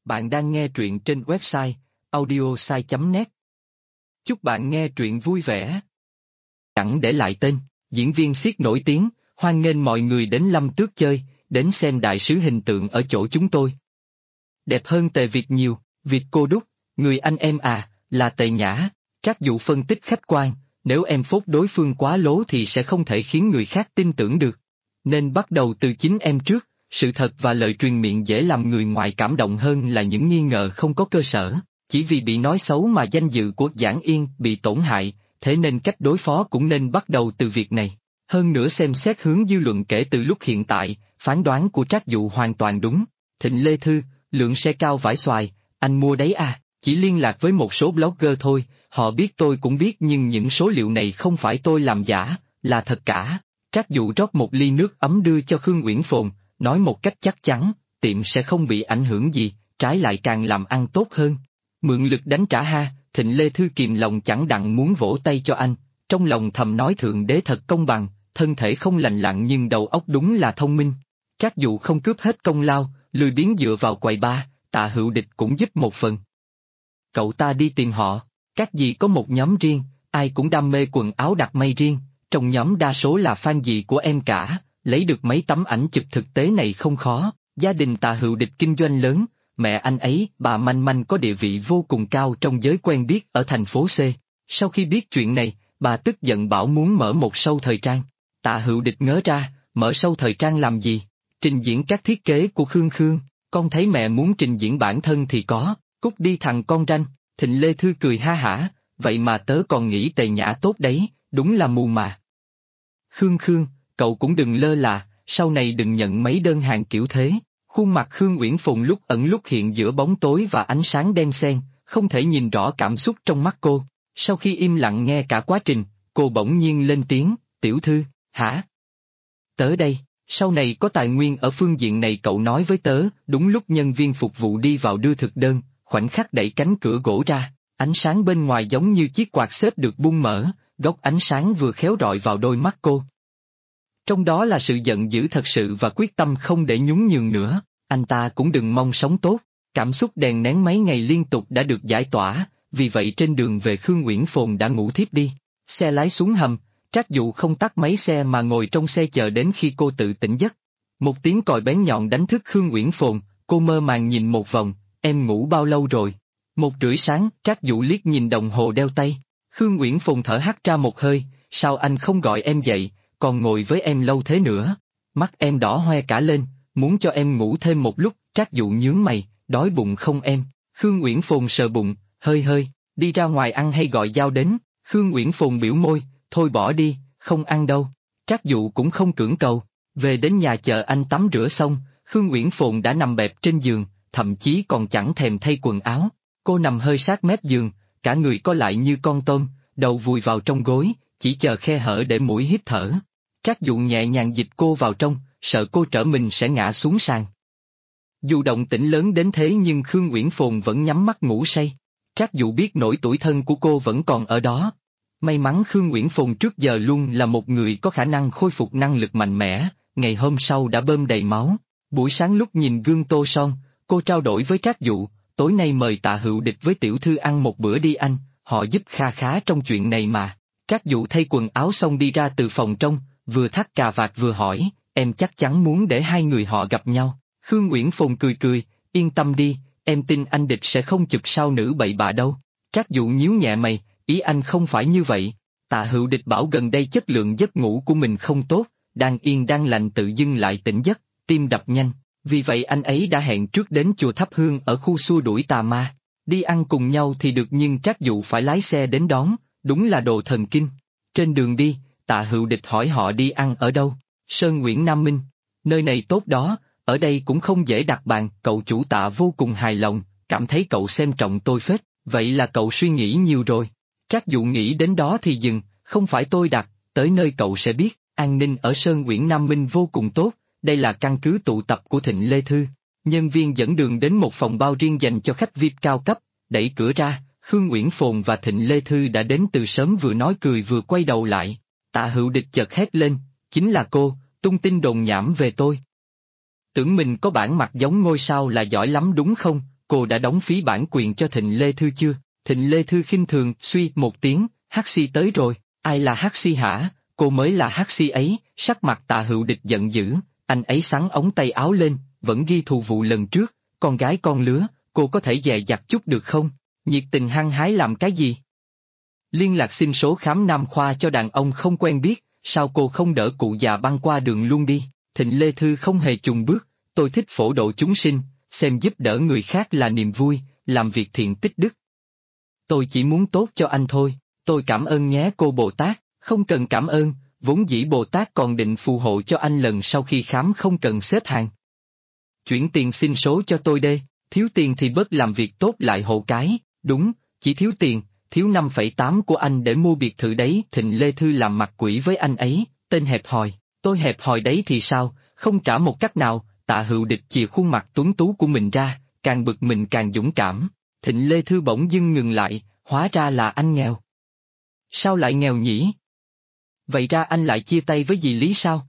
Bạn đang nghe truyện trên website audiosai.net. Chúc bạn nghe truyện vui vẻ. Chẳng để lại tên, diễn viên siết nổi tiếng, hoan nghênh mọi người đến Lâm Tước chơi, đến xem đại sứ hình tượng ở chỗ chúng tôi. Đẹp hơn Tề Việt nhiều, Việt cô đúc, người anh em à, là Tề Nhã. Trác Dụ phân tích khách quan, nếu em phốt đối phương quá lố thì sẽ không thể khiến người khác tin tưởng được. Nên bắt đầu từ chính em trước. Sự thật và lời truyền miệng dễ làm người ngoài cảm động hơn là những nghi ngờ không có cơ sở, chỉ vì bị nói xấu mà danh dự của Giảng Yên bị tổn hại, thế nên cách đối phó cũng nên bắt đầu từ việc này. Hơn nữa xem xét hướng dư luận kể từ lúc hiện tại, phán đoán của Trác Dụ hoàn toàn đúng. Thịnh Lê Thư, lượng xe cao vải xoài, anh mua đấy à, chỉ liên lạc với một số blogger thôi, họ biết tôi cũng biết nhưng những số liệu này không phải tôi làm giả, là thật cả. Trác Dụ rót một ly nước ấm đưa cho Khương Uyển Phồn. Nói một cách chắc chắn, tiệm sẽ không bị ảnh hưởng gì, trái lại càng làm ăn tốt hơn. Mượn lực đánh trả ha, Thịnh Lê Thư kìm lòng chẳng đặng muốn vỗ tay cho anh, trong lòng thầm nói Thượng Đế thật công bằng, thân thể không lành lặn nhưng đầu óc đúng là thông minh. Trác Dụ không cướp hết công lao, lười biếng dựa vào quầy ba, Tạ Hữu Địch cũng giúp một phần. Cậu ta đi tìm họ, các dì có một nhóm riêng, ai cũng đam mê quần áo đặt may riêng, trong nhóm đa số là fan dì của em cả. Lấy được mấy tấm ảnh chụp thực tế này không khó, gia đình Tạ Hữu Địch kinh doanh lớn, mẹ anh ấy, bà Manh Manh có địa vị vô cùng cao trong giới quen biết ở thành phố C. Sau khi biết chuyện này, bà tức giận bảo muốn mở một show thời trang. Tạ Hữu Địch ngớ ra, mở show thời trang làm gì? Trình diễn các thiết kế của Khương Khương, con thấy mẹ muốn trình diễn bản thân thì có, cút đi thằng con ranh. Thịnh Lê Thư cười ha hả, vậy mà tớ còn nghĩ Tề Nhã tốt đấy, đúng là mù mà. Khương Khương, cậu cũng đừng lơ là, sau này đừng nhận mấy đơn hàng kiểu thế. Khuôn mặt Khương Uyển Phồn lúc ẩn lúc hiện giữa bóng tối và ánh sáng đen xen, không thể nhìn rõ cảm xúc trong mắt cô. Sau khi im lặng nghe cả quá trình, cô bỗng nhiên lên tiếng, tiểu thư, hả? Tớ đây, sau này có tài nguyên ở phương diện này cậu nói với tớ. Đúng lúc nhân viên phục vụ đi vào đưa thực đơn, khoảnh khắc đẩy cánh cửa gỗ ra, ánh sáng bên ngoài giống như chiếc quạt xếp được bung mở, góc ánh sáng vừa khéo rọi vào đôi mắt cô. Trong đó là sự giận dữ thật sự và quyết tâm không để nhún nhường nữa, anh ta cũng đừng mong sống tốt. Cảm xúc đèn nén mấy ngày liên tục đã được giải tỏa, vì vậy trên đường về Khương Uyển Phồn đã ngủ thiếp đi. Xe lái xuống hầm, Trác Dụ không tắt máy xe mà ngồi trong xe chờ đến khi cô tự tỉnh giấc. Một tiếng còi bén nhọn đánh thức Khương Uyển Phồn, cô mơ màng nhìn một vòng, em ngủ bao lâu rồi? 1:30 sáng, Trác Dụ liếc nhìn đồng hồ đeo tay. Khương Uyển Phồn thở hắt ra một hơi, sao anh không gọi em dậy? Còn ngồi với em lâu thế nữa. Mắt em đỏ hoe cả lên, muốn cho em ngủ thêm một lúc. Trác Dụ nhướng mày, đói bụng không em? Khương Uyển Phồn sờ bụng, hơi, đi ra ngoài ăn hay gọi Giao đến? Khương Uyển Phồn biểu môi, thôi bỏ đi, không ăn đâu. Trác Dụ cũng không cưỡng cầu, về đến nhà chờ anh tắm rửa xong, Khương Uyển Phồn đã nằm bẹp trên giường, thậm chí còn chẳng thèm thay quần áo. Cô nằm hơi sát mép giường, cả người co lại như con tôm, đầu vùi vào trong gối, chỉ chờ khe hở để mũi hít thở. Trác Dụ nhẹ nhàng dịch cô vào trong, sợ cô trở mình sẽ ngã xuống sàn. Dù động tĩnh lớn đến thế nhưng Khương Uyển Phồn vẫn nhắm mắt ngủ say. Trác Dụ biết nỗi tủi thân của cô vẫn còn ở đó. May mắn Khương Uyển Phồn trước giờ luôn là một người có khả năng khôi phục năng lực mạnh mẽ, ngày hôm sau đã bơm đầy máu. Buổi sáng lúc nhìn gương tô son, cô trao đổi với Trác Dụ, tối nay mời Tạ Hữu Địch với tiểu thư ăn một bữa đi anh, họ giúp kha khá trong chuyện này mà. Trác Dụ thay quần áo xong đi ra từ phòng trong, vừa thắt cà vạt vừa hỏi, em chắc chắn muốn để hai người họ gặp nhau. Khương Uyển Phồn cười, yên tâm đi, em tin anh Địch sẽ không chụp sao nữ bậy bạ đâu. Trác Dụ nhíu nhẹ mày, ý anh không phải như vậy. Tạ Hữu Địch bảo gần đây chất lượng giấc ngủ của mình không tốt, đang yên đang lành tự dưng lại tỉnh giấc, tim đập nhanh, vì vậy anh ấy đã hẹn trước đến chùa thắp hương ở khu xua đuổi tà ma. Đi ăn cùng nhau thì được nhưng Trác Dụ phải lái xe đến đón, đúng là đồ thần kinh. Trên đường đi, Tạ Hữu Địch hỏi họ đi ăn ở đâu. Sơn Nguyễn Nam Minh, nơi này tốt đó, ở đây cũng không dễ đặt bàn. Cậu chủ Tạ vô cùng hài lòng, cảm thấy cậu xem trọng tôi phết, vậy là cậu suy nghĩ nhiều rồi. Trác Dụ nghĩ đến đó thì dừng, không phải tôi đặt, tới nơi cậu sẽ biết. An ninh ở Sơn Nguyễn Nam Minh vô cùng tốt, đây là căn cứ tụ tập của Thịnh Lê Thư. Nhân viên dẫn đường đến một phòng bao riêng dành cho khách VIP cao cấp, đẩy cửa ra, Khương Uyển Phồn và Thịnh Lê Thư đã đến từ sớm, vừa nói cười vừa quay đầu lại. Tạ Hữu Địch chợt hét lên, chính là cô, tung tin đồn nhảm về tôi. Tưởng mình có bản mặt giống ngôi sao là giỏi lắm đúng không? cô đã đóng phí bản quyền cho Thịnh Lê Thư chưa? Thịnh Lê Thư khinh thường, suy một tiếng, hắc si tới rồi, ai là hắc si hả? Cô mới là hắc si ấy, sắc mặt Tạ Hữu Địch giận dữ, anh ấy xắn ống tay áo lên, vẫn ghi thù vụ lần trước, con gái con lứa, cô có thể dè dặt chút được không? Nhiệt tình hăng hái làm cái gì? Liên lạc xin số khám nam khoa cho đàn ông không quen biết, sao cô không đỡ cụ già băng qua đường luôn đi? Thịnh Lê Thư không hề chùn bước, tôi thích phổ độ chúng sinh, xem giúp đỡ người khác là niềm vui, làm việc thiện tích đức. Tôi chỉ muốn tốt cho anh thôi, tôi cảm ơn nhé cô Bồ Tát, không cần cảm ơn, vốn dĩ Bồ Tát còn định phù hộ cho anh lần sau khi khám không cần xếp hàng. Chuyển tiền xin số cho tôi đê, thiếu tiền thì bớt làm việc tốt lại hộ cái, đúng, chỉ thiếu tiền, thiếu 5,8 của anh để mua biệt thự đấy. Thịnh Lê Thư làm mặt quỷ với anh ấy, tên hẹp hòi, tôi hẹp hòi đấy thì sao, không trả một cách nào. Tạ Hữu Địch chìa khuôn mặt tuấn tú của mình ra, càng bực mình càng dũng cảm. Thịnh Lê Thư bỗng dưng ngừng lại, hóa ra là anh nghèo. Sao lại nghèo nhỉ? Vậy ra anh lại chia tay với dì Lý sao?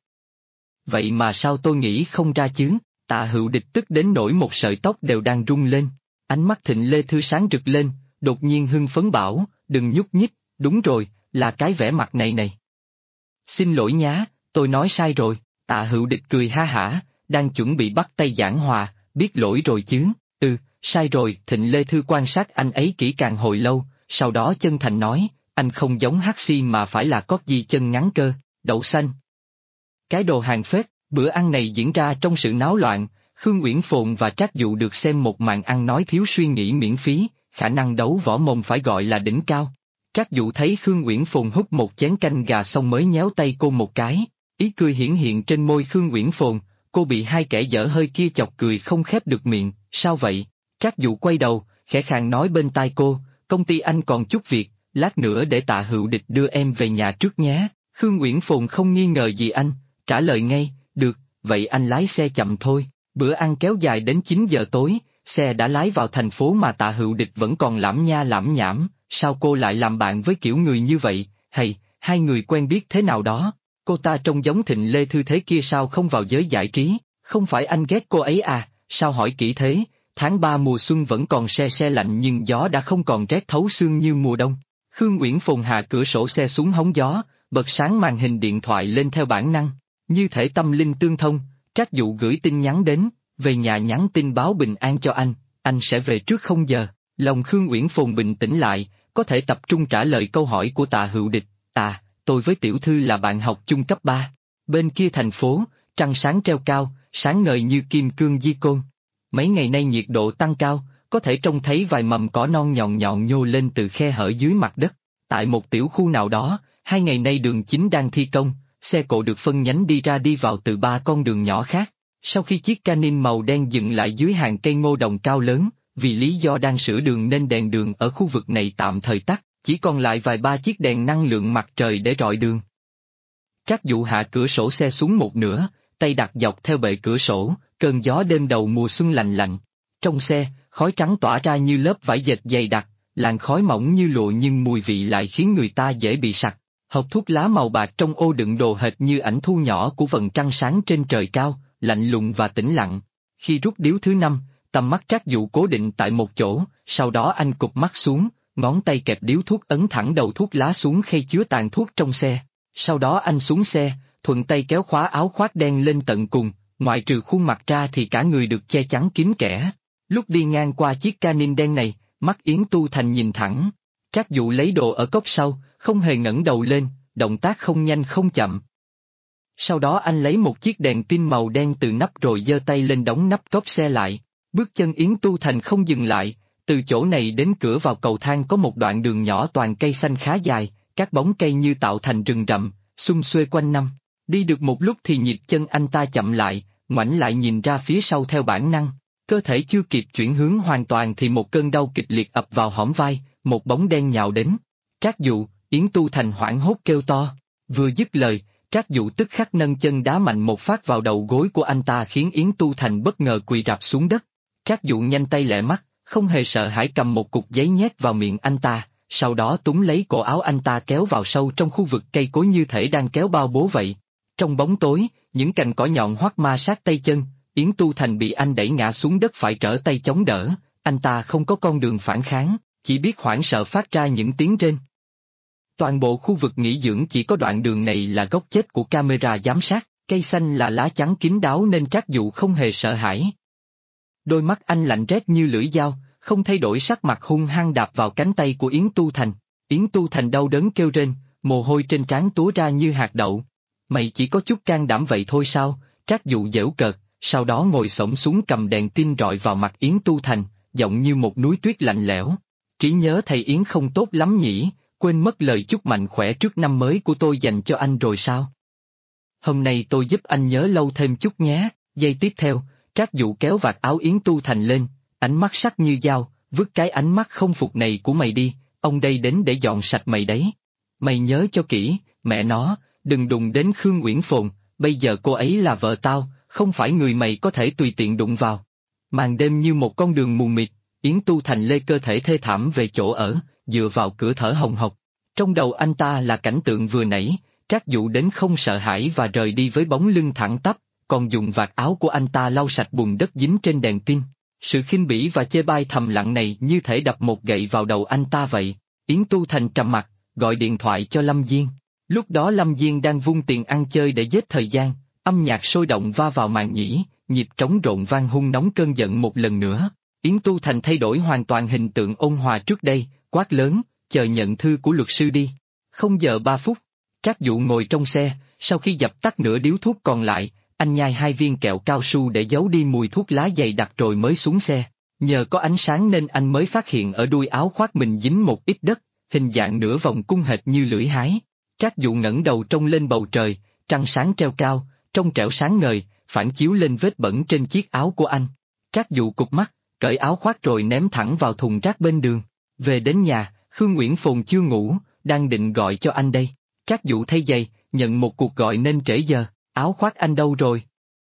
Vậy mà sao tôi nghĩ không ra chứ? Tạ Hữu Địch tức đến nỗi một sợi tóc đều đang rung lên. Ánh mắt Thịnh Lê Thư sáng rực lên, đột nhiên hưng phấn bảo, đừng nhúc nhích, đúng rồi, là cái vẻ mặt này này. Xin lỗi nhá, tôi nói sai rồi. Tạ Hữu Địch cười ha hả, đang chuẩn bị bắt tay giảng hòa, biết lỗi rồi chứ? Sai rồi. Thịnh Lê Thư quan sát anh ấy kỹ càng hồi lâu, sau đó chân thành nói, anh không giống hắc si mà phải là cót di chân ngắn cơ, đậu xanh. Cái đồ hàng phết. Bữa ăn này diễn ra trong sự náo loạn, Khương Uyển Phồn và Trác Dụ được xem một màn ăn nói thiếu suy nghĩ miễn phí, khả năng đấu võ mồm phải gọi là đỉnh cao. Trác Dụ thấy Khương Uyển Phồn hút một chén canh gà xong mới nhéo tay cô một cái, ý cười hiển hiện trên môi Khương Uyển Phồn, cô bị hai kẻ dở hơi kia chọc cười không khép được miệng, sao vậy? Trác Dụ quay đầu, khẽ khàng nói bên tai cô, công ty anh còn chút việc, lát nữa để Tạ Hữu Địch đưa em về nhà trước nhé. Khương Uyển Phồn không nghi ngờ gì anh, trả lời ngay, được, vậy anh lái xe chậm thôi. Bữa ăn kéo dài đến 9 giờ tối, xe đã lái vào thành phố mà Tạ Hữu Địch vẫn còn lảm nha lảm nhảm, sao cô lại làm bạn với kiểu người như vậy, hay, hai người quen biết thế nào đó, cô ta trông giống Thịnh Lê Thư thế kia sao không vào giới giải trí, không phải anh ghét cô ấy à, sao hỏi kỹ thế, tháng 3 mùa xuân vẫn còn se se lạnh nhưng gió đã không còn rét thấu xương như mùa đông. Khương Uyển Phồn hạ cửa sổ xe xuống hóng gió, bật sáng màn hình điện thoại lên theo bản năng, như thể tâm linh tương thông. Trác Dụ gửi tin nhắn đến, về nhà nhắn tin báo bình an cho anh sẽ về trước 0 giờ. Lòng Khương Uyển Phồn bình tĩnh lại, có thể tập trung trả lời câu hỏi của Tạ Hữu Địch. Tôi với tiểu thư là bạn học chung cấp 3. Bên kia thành phố, trăng sáng treo cao, sáng ngời như kim cương di côn. Mấy ngày nay nhiệt độ tăng cao, có thể trông thấy vài mầm cỏ non nhọn nhọn nhô lên từ khe hở dưới mặt đất. Tại một tiểu khu nào đó, 2 ngày nay đường chính đang thi công, xe cộ được phân nhánh đi ra đi vào từ 3 con đường nhỏ khác. Sau khi chiếc Canin màu đen dừng lại dưới hàng cây ngô đồng cao lớn, vì lý do đang sửa đường nên đèn đường ở khu vực này tạm thời tắt, chỉ còn lại vài ba chiếc đèn năng lượng mặt trời để rọi đường. Trác Dụ hạ cửa sổ xe xuống một nửa, tay đặt dọc theo bệ cửa sổ, cơn gió đêm đầu mùa xuân lạnh lạnh. Trong xe, khói trắng tỏa ra như lớp vải dệt dày đặc, làn khói mỏng như lụa nhưng mùi vị lại khiến người ta dễ bị sặc. Hộp thuốc lá màu bạc trong ô đựng đồ hệt như ảnh thu nhỏ của vầng trăng sáng trên trời cao, lạnh lùng và tĩnh lặng. Khi rút điếu thứ 5, tầm mắt Trác Dụ cố định tại một chỗ, sau đó anh cụp mắt xuống, ngón tay kẹp điếu thuốc ấn thẳng đầu thuốc lá xuống khay chứa tàn thuốc trong xe. Sau đó anh xuống xe, thuận tay kéo khóa áo khoác đen lên tận cùng, ngoại trừ khuôn mặt ra thì cả người được che chắn kín kẽ. Lúc đi ngang qua chiếc Canin đen này, mắt Yến Tu Thành nhìn thẳng. Trác Dụ lấy đồ ở cốc sau, không hề ngẩng đầu lên, động tác không nhanh không chậm. Sau đó anh lấy một chiếc đèn pin màu đen từ nắp rồi giơ tay lên đóng nắp cốp xe lại. Bước chân Yến Tu Thành không dừng lại, từ chỗ này đến cửa vào cầu thang có một đoạn đường nhỏ toàn cây xanh khá dài, các bóng cây như tạo thành rừng rậm, xum xuê quanh năm. Đi được một lúc thì nhịp chân anh ta chậm lại, ngoảnh lại nhìn ra phía sau theo bản năng. Cơ thể chưa kịp chuyển hướng hoàn toàn thì một cơn đau kịch liệt ập vào hõm vai, một bóng đen nhào đến. Trác Dụ, Yến Tu Thành hoảng hốt kêu to. Vừa dứt lời, Trác Dụ tức khắc nâng chân đá mạnh một phát vào đầu gối của anh ta khiến Yến Tu Thành bất ngờ quỳ rạp xuống đất. Trác Dụ nhanh tay lẹ mắt, không hề sợ hãi cầm một cục giấy nhét vào miệng anh ta, sau đó túm lấy cổ áo anh ta kéo vào sâu trong khu vực cây cối như thể đang kéo bao bố vậy. Trong bóng tối, những cành cỏ nhọn hoắt ma sát tay chân, Yến Tu Thành bị anh đẩy ngã xuống đất phải trở tay chống đỡ, anh ta không có con đường phản kháng, chỉ biết hoảng sợ phát ra những tiếng rên. Toàn bộ khu vực nghỉ dưỡng chỉ có đoạn đường này là góc chết của camera giám sát, cây xanh là lá chắn kín đáo nên Trác Dụ không hề sợ hãi. Đôi mắt anh lạnh rét như lưỡi dao, không thay đổi sắc mặt hung hăng đạp vào cánh tay của Yến Tu Thành. Yến Tu Thành đau đớn kêu rên, mồ hôi trên trán túa ra như hạt đậu. Mày chỉ có chút can đảm vậy thôi sao? Trác Dụ giễu cợt, sau đó ngồi xổm xuống cầm đèn tin rọi vào mặt Yến Tu Thành, giọng như một núi tuyết lạnh lẽo. Trí nhớ thầy Yến không tốt lắm nhỉ, quên mất lời chúc mạnh khỏe trước năm mới của tôi dành cho anh rồi sao? Hôm nay tôi giúp anh nhớ lâu thêm chút nhé. Giây tiếp theo, Trác Dụ kéo vạt áo Yến Tu Thành lên, ánh mắt sắc như dao, vứt cái ánh mắt không phục này của mày đi, ông đây đến để dọn sạch mày đấy. Mày nhớ cho kỹ, mẹ nó, đừng đụng đến Khương Uyển Phồn, bây giờ cô ấy là vợ tao, không phải người mày có thể tùy tiện đụng vào. Màn đêm như một con đường mù mịt, Yến Tu Thành lê cơ thể thê thảm về chỗ ở, dựa vào cửa thở hồng hộc. Trong đầu anh ta là cảnh tượng vừa nãy, Trác Dụ đến không sợ hãi và rời đi với bóng lưng thẳng tắp, còn dùng vạt áo của anh ta lau sạch bùn đất dính trên đèn pin. Sự khinh bỉ và chê bai thầm lặng này như thể đập một gậy vào đầu anh ta vậy. Yến Tu Thành trầm mặt, gọi điện thoại cho Lâm Diên. Lúc đó Lâm Diên đang vung tiền ăn chơi để giết thời gian, âm nhạc sôi động va vào màn nhĩ, nhịp trống rộn vang hun nóng cơn giận một lần nữa. Yến Tu Thành thay đổi hoàn toàn hình tượng ôn hòa trước đây, quát lớn, chờ nhận thư của luật sư đi. 0:03. Trác Dụ ngồi trong xe, sau khi dập tắt nửa điếu thuốc còn lại, anh nhai 2 viên kẹo cao su để giấu đi mùi thuốc lá dày đặc rồi mới xuống xe. Nhờ có ánh sáng nên anh mới phát hiện ở đuôi áo khoác mình dính một ít đất, hình dạng nửa vòng cung hệt như lưỡi hái. Trác Dụ ngẩng đầu trông lên bầu trời, trăng sáng treo cao, trong trẻo sáng ngời, phản chiếu lên vết bẩn trên chiếc áo của anh. Trác Dụ cụp mắt, cởi áo khoác rồi ném thẳng vào thùng rác bên đường. Về đến nhà, Khương Uyển Phồn chưa ngủ, đang định gọi cho anh đây. Trác Dụ thay giày, nhận một cuộc gọi nên trễ giờ, áo khoác anh đâu rồi?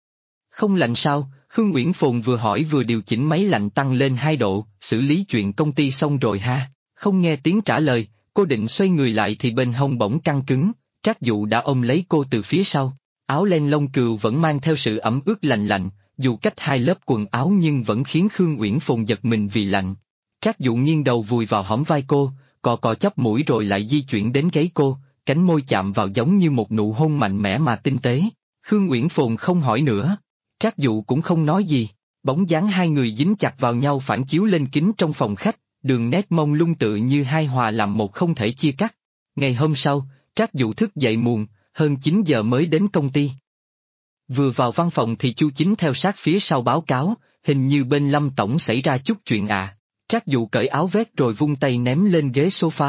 Không lạnh sao? Khương Uyển Phồn vừa hỏi vừa điều chỉnh máy lạnh tăng lên 2 độ, xử lý chuyện công ty xong rồi ha. Không nghe tiếng trả lời, cô định xoay người lại thì bên hông bỗng căng cứng, Trác Dụ đã ôm lấy cô từ phía sau. Áo len lông cừu vẫn mang theo sự ẩm ướt lạnh lạnh, dù cách 2 lớp quần áo nhưng vẫn khiến Khương Uyển Phồn giật mình vì lạnh. Trác Dụ nghiêng đầu vùi vào hõm vai cô, cọ cọ chóp mũi rồi lại di chuyển đến gáy cô, cánh môi chạm vào giống như một nụ hôn mạnh mẽ mà tinh tế. Khương Uyển Phồn không hỏi nữa, Trác Dụ cũng không nói gì, bóng dáng hai người dính chặt vào nhau phản chiếu lên kính trong phòng khách, đường nét mông lung tự như hai hòa làm một không thể chia cắt. Ngày hôm sau, Trác Dụ thức dậy muộn, hơn 9 giờ mới đến công ty. Vừa vào văn phòng thì Chu Chính theo sát phía sau báo cáo, hình như bên Lâm tổng xảy ra chút chuyện à. Trác Dụ cởi áo vest rồi vung tay ném lên ghế sofa.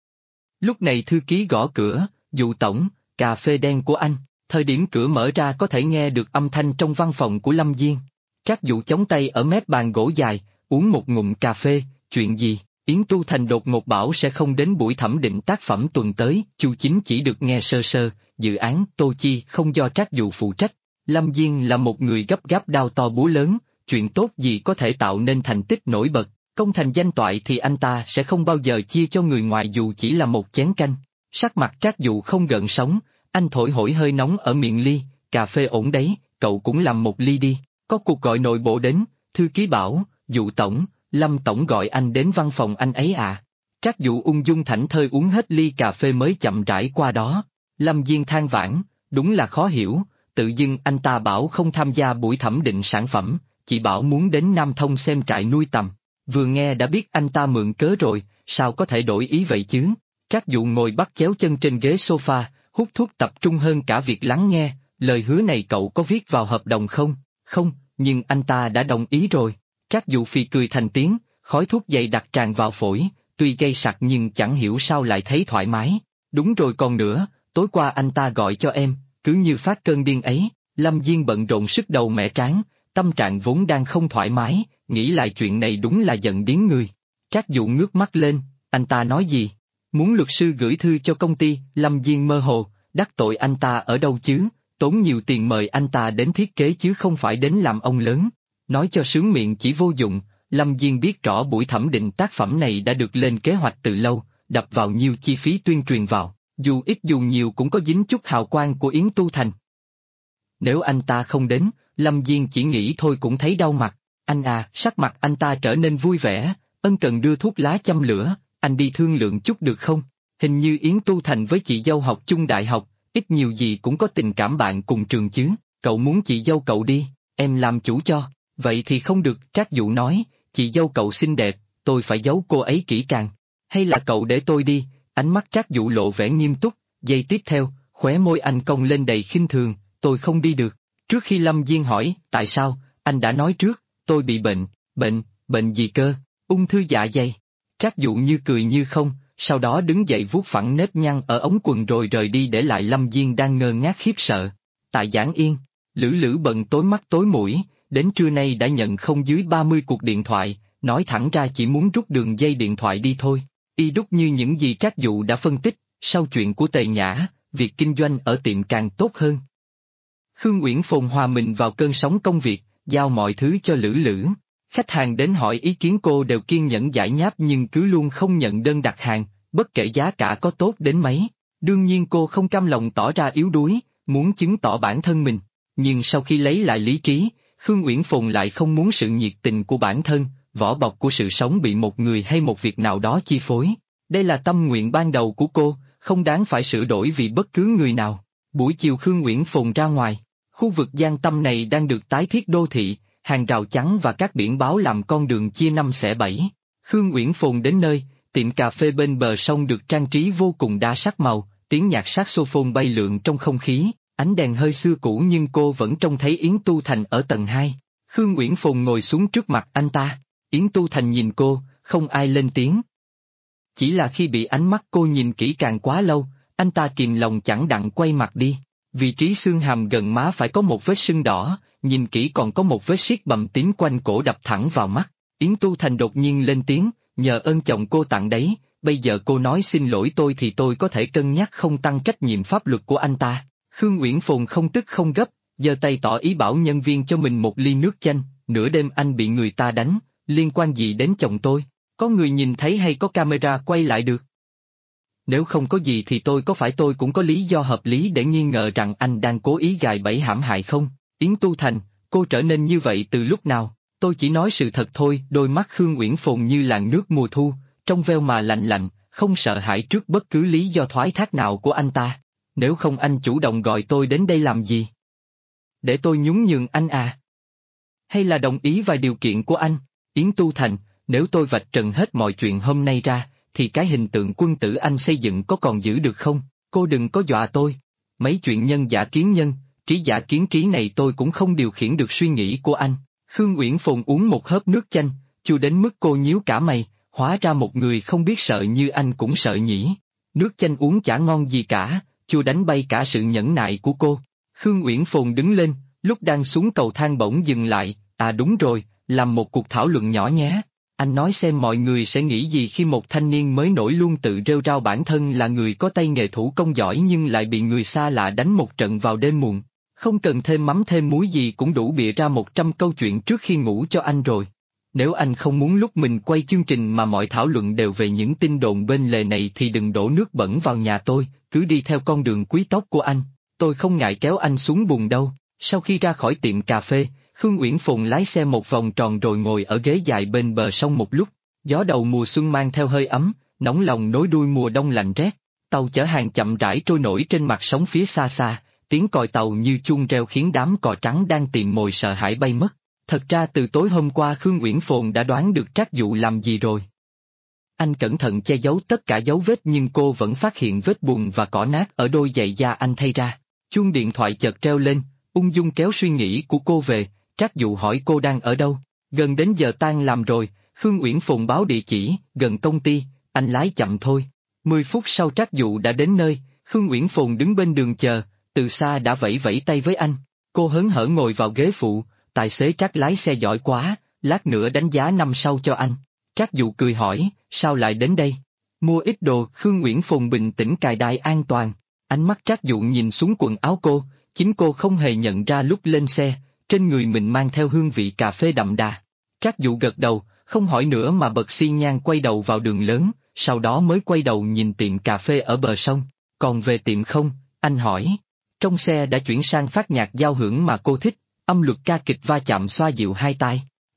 Lúc này thư ký gõ cửa, Dụ tổng, cà phê đen của anh. Thời điểm cửa mở ra có thể nghe được âm thanh trong văn phòng của Lâm Diên. Trác Dụ chống tay ở mép bàn gỗ dài, uống một ngụm cà phê, chuyện gì? Yến Tu Thành đột ngột bảo sẽ không đến buổi thẩm định tác phẩm tuần tới, Chu Chính chỉ được nghe sơ sơ, dự án Tô Chi không do Trác Dụ phụ trách. Lâm Diên là một người gấp gáp đao to búa lớn, chuyện tốt gì có thể tạo nên thành tích nổi bật, công thành danh toại thì anh ta sẽ không bao giờ chia cho người ngoài dù chỉ là một chén canh. Sắc mặt Trác Dụ không gợn sóng, anh thổi hổi hơi nóng ở miệng ly, cà phê ổn đấy, cậu cũng làm một ly đi. Có cuộc gọi nội bộ đến, thư ký bảo, Dụ tổng, Lâm tổng gọi anh đến văn phòng anh ấy à. Trác Dụ ung dung thảnh thơi uống hết ly cà phê mới chậm rãi qua đó. Lâm Diên than vãn, đúng là khó hiểu, tự dưng anh ta bảo không tham gia buổi thẩm định sản phẩm, chỉ bảo muốn đến Nam Thông xem trại nuôi tầm. Vừa nghe đã biết anh ta mượn cớ rồi, sao có thể đổi ý vậy chứ. Trác Dụ ngồi bắt chéo chân trên ghế sofa, hút thuốc tập trung hơn cả việc lắng nghe, lời hứa này cậu có viết vào hợp đồng không? Không, nhưng anh ta đã đồng ý rồi. Trác Dụ phì cười thành tiếng, khói thuốc dày đặc tràn vào phổi, tuy gây sặc nhưng chẳng hiểu sao lại thấy thoải mái. Đúng rồi còn nữa, tối qua anh ta gọi cho em, cứ như phát cơn điên ấy. Lâm Diên bận rộn sức đầu mẻ trán, tâm trạng vốn đang không thoải mái, nghĩ lại chuyện này đúng là giận điếng người. Trác Dụ ngước mắt lên, anh ta nói gì? Muốn luật sư gửi thư cho công ty. Lâm Diên mơ hồ, đắc tội anh ta ở đâu chứ, tốn nhiều tiền mời anh ta đến thiết kế chứ không phải đến làm ông lớn. Nói cho sướng miệng chỉ vô dụng, Lâm Diên biết rõ buổi thẩm định tác phẩm này đã được lên kế hoạch từ lâu, đập vào nhiều chi phí tuyên truyền vào, dù ít dù nhiều cũng có dính chút hào quang của Yến Tu Thành. Nếu anh ta không đến, Lâm Diên chỉ nghĩ thôi cũng thấy đau mặt. Anh à, sắc mặt anh ta trở nên vui vẻ, ân cần đưa thuốc lá châm lửa, anh đi thương lượng chút được không? Hình như Yến Tu Thành với chị dâu học chung đại học, ít nhiều gì cũng có tình cảm bạn cùng trường chứ, cậu muốn chị dâu cậu đi, em làm chủ cho, vậy thì không được, Trác Dụ nói, chị dâu cậu xinh đẹp, tôi phải giấu cô ấy kỹ càng, hay là cậu để tôi đi, ánh mắt Trác Dụ lộ vẻ nghiêm túc, giây tiếp theo, khóe môi anh cong lên đầy khinh thường, tôi không đi được, trước khi Lâm Diên hỏi, tại sao, anh đã nói trước, tôi bị bệnh gì cơ, ung thư dạ dày, Trác Dụ như cười như không, sau đó đứng dậy vuốt phẳng nếp nhăn ở ống quần rồi rời đi để lại Lâm Diên đang ngơ ngác khiếp sợ. Tại Giảng Yên, Lữ Lữ bận tối mắt tối mũi, đến trưa nay đã nhận không dưới 30 cuộc điện thoại, nói thẳng ra chỉ muốn rút đường dây điện thoại đi thôi. Y đúc như những gì Trác Dụ đã phân tích, sau chuyện của Tề Nhã, việc kinh doanh ở tiệm càng tốt hơn. Khương Uyển Phồn hòa mình vào cơn sóng công việc, giao mọi thứ cho Lữ Lữ. Khách hàng đến hỏi ý kiến cô đều kiên nhẫn giải nháp nhưng cứ luôn không nhận đơn đặt hàng, bất kể giá cả có tốt đến mấy. Đương nhiên cô không cam lòng tỏ ra yếu đuối, muốn chứng tỏ bản thân mình. Nhưng sau khi lấy lại lý trí, Khương Uyển Phồn lại không muốn sự nhiệt tình của bản thân, vỏ bọc của sự sống bị một người hay một việc nào đó chi phối. Đây là tâm nguyện ban đầu của cô, không đáng phải sửa đổi vì bất cứ người nào. Buổi chiều Khương Uyển Phồn ra ngoài, khu vực Giang Tâm này đang được tái thiết đô thị, hàng rào chắn và các biển báo làm con đường chia năm xẻ bảy. Khương Uyển Phồn đến nơi, tiệm cà phê bên bờ sông được trang trí vô cùng đa sắc màu, tiếng nhạc saxophone bay lượn trong không khí, ánh đèn hơi xưa cũ nhưng cô vẫn trông thấy Yến Tu Thành ở tầng 2. Khương Uyển Phồn ngồi xuống trước mặt anh ta, Yến Tu Thành nhìn cô, không ai lên tiếng. Chỉ là khi bị ánh mắt cô nhìn kỹ càng quá lâu, anh ta kìm lòng chẳng đặng quay mặt đi. Vị trí xương hàm gần má phải có một vết sưng đỏ, nhìn kỹ còn có một vết siết bầm tím quanh cổ đập thẳng vào mắt. Yến Tu Thành đột nhiên lên tiếng, nhờ ơn chồng cô tặng đấy, bây giờ cô nói xin lỗi tôi thì tôi có thể cân nhắc không tăng trách nhiệm pháp luật của anh ta. Khương Uyển Phồn không tức không gấp, giơ tay tỏ ý bảo nhân viên cho mình một ly nước chanh, nửa đêm anh bị người ta đánh, liên quan gì đến chồng tôi, có người nhìn thấy hay có camera quay lại được? Nếu không có gì thì tôi cũng có lý do hợp lý để nghi ngờ rằng anh đang cố ý gài bẫy hãm hại không? Yến Tu Thành, cô trở nên như vậy từ lúc nào? Tôi chỉ nói sự thật thôi. Đôi mắt Khương Uyển Phồn như làn nước mùa thu, trong veo mà lạnh lạnh, không sợ hãi trước bất cứ lý do thoái thác nào của anh ta. Nếu không anh chủ động gọi tôi đến đây làm gì? Để tôi nhún nhường anh à? Hay là đồng ý vài điều kiện của anh? Yến Tu Thành, nếu tôi vạch trần hết mọi chuyện hôm nay ra, thì cái hình tượng quân tử anh xây dựng có còn giữ được không? Cô đừng có dọa tôi. Mấy chuyện nhân giả kiến nhân, trí giả kiến trí này tôi cũng không điều khiển được suy nghĩ của anh. Khương Uyển Phồn uống một hớp nước chanh, chua đến mức cô nhíu cả mày, hóa ra một người không biết sợ như anh cũng sợ nhỉ. Nước chanh uống chả ngon gì cả, chua đánh bay cả sự nhẫn nại của cô. Khương Uyển Phồn đứng lên, lúc đang xuống cầu thang bỗng dừng lại, à đúng rồi, làm một cuộc thảo luận nhỏ nhé. Anh nói xem mọi người sẽ nghĩ gì khi một thanh niên mới nổi luôn tự rêu rao bản thân là người có tay nghề thủ công giỏi nhưng lại bị người xa lạ đánh một trận vào đêm muộn. Không cần thêm mắm thêm muối gì cũng đủ bịa ra 100 câu chuyện trước khi ngủ cho anh rồi. Nếu anh không muốn lúc mình quay chương trình mà mọi thảo luận đều về những tin đồn bên lề này thì đừng đổ nước bẩn vào nhà tôi, cứ đi theo con đường quý tốc của anh. Tôi không ngại kéo anh xuống bùn đâu. Sau khi ra khỏi tiệm cà phê, Khương Uyển Phồn lái xe một vòng tròn rồi ngồi ở ghế dài bên bờ sông một lúc. Gió đầu mùa xuân mang theo hơi ấm, nóng lòng nối đuôi mùa đông lạnh rét. Tàu chở hàng chậm rãi trôi nổi trên mặt sóng phía xa xa, tiếng còi tàu như chuông reo khiến đám cò trắng đang tìm mồi sợ hãi bay mất. Thật ra từ tối hôm qua Khương Uyển Phồn đã đoán được Trác Dụ làm gì rồi. Anh cẩn thận che giấu tất cả dấu vết nhưng cô vẫn phát hiện vết bùn và cỏ nát ở đôi giày da anh thay ra. Chuông điện thoại chợt reo lên, ung dung kéo suy nghĩ của cô về. Trác Dụ hỏi cô đang ở đâu, gần đến giờ tan làm rồi, Khương Uyển Phồn báo địa chỉ, gần công ty, anh lái chậm thôi. 10 phút sau Trác Dụ đã đến nơi, Khương Uyển Phồn đứng bên đường chờ, từ xa đã vẫy vẫy tay với anh. Cô hớn hở ngồi vào ghế phụ, tài xế Trác lái xe giỏi quá, lát nữa đánh giá năm sau cho anh. Trác Dụ cười hỏi, sao lại đến đây? Mua ít đồ. Khương Uyển Phồn bình tĩnh cài đai an toàn, ánh mắt Trác Dụ nhìn xuống quần áo cô, chính cô không hề nhận ra lúc lên xe. Trên người mình mang theo hương vị cà phê đậm đà. Trác Dụ gật đầu, không hỏi nữa mà bật xi nhan quay đầu vào đường lớn, sau đó mới quay đầu nhìn tiệm cà phê ở bờ sông. Còn về tiệm không, anh hỏi. Trong xe đã chuyển sang phát nhạc giao hưởng mà cô thích, âm luật ca kịch va chạm xoa dịu hai tai.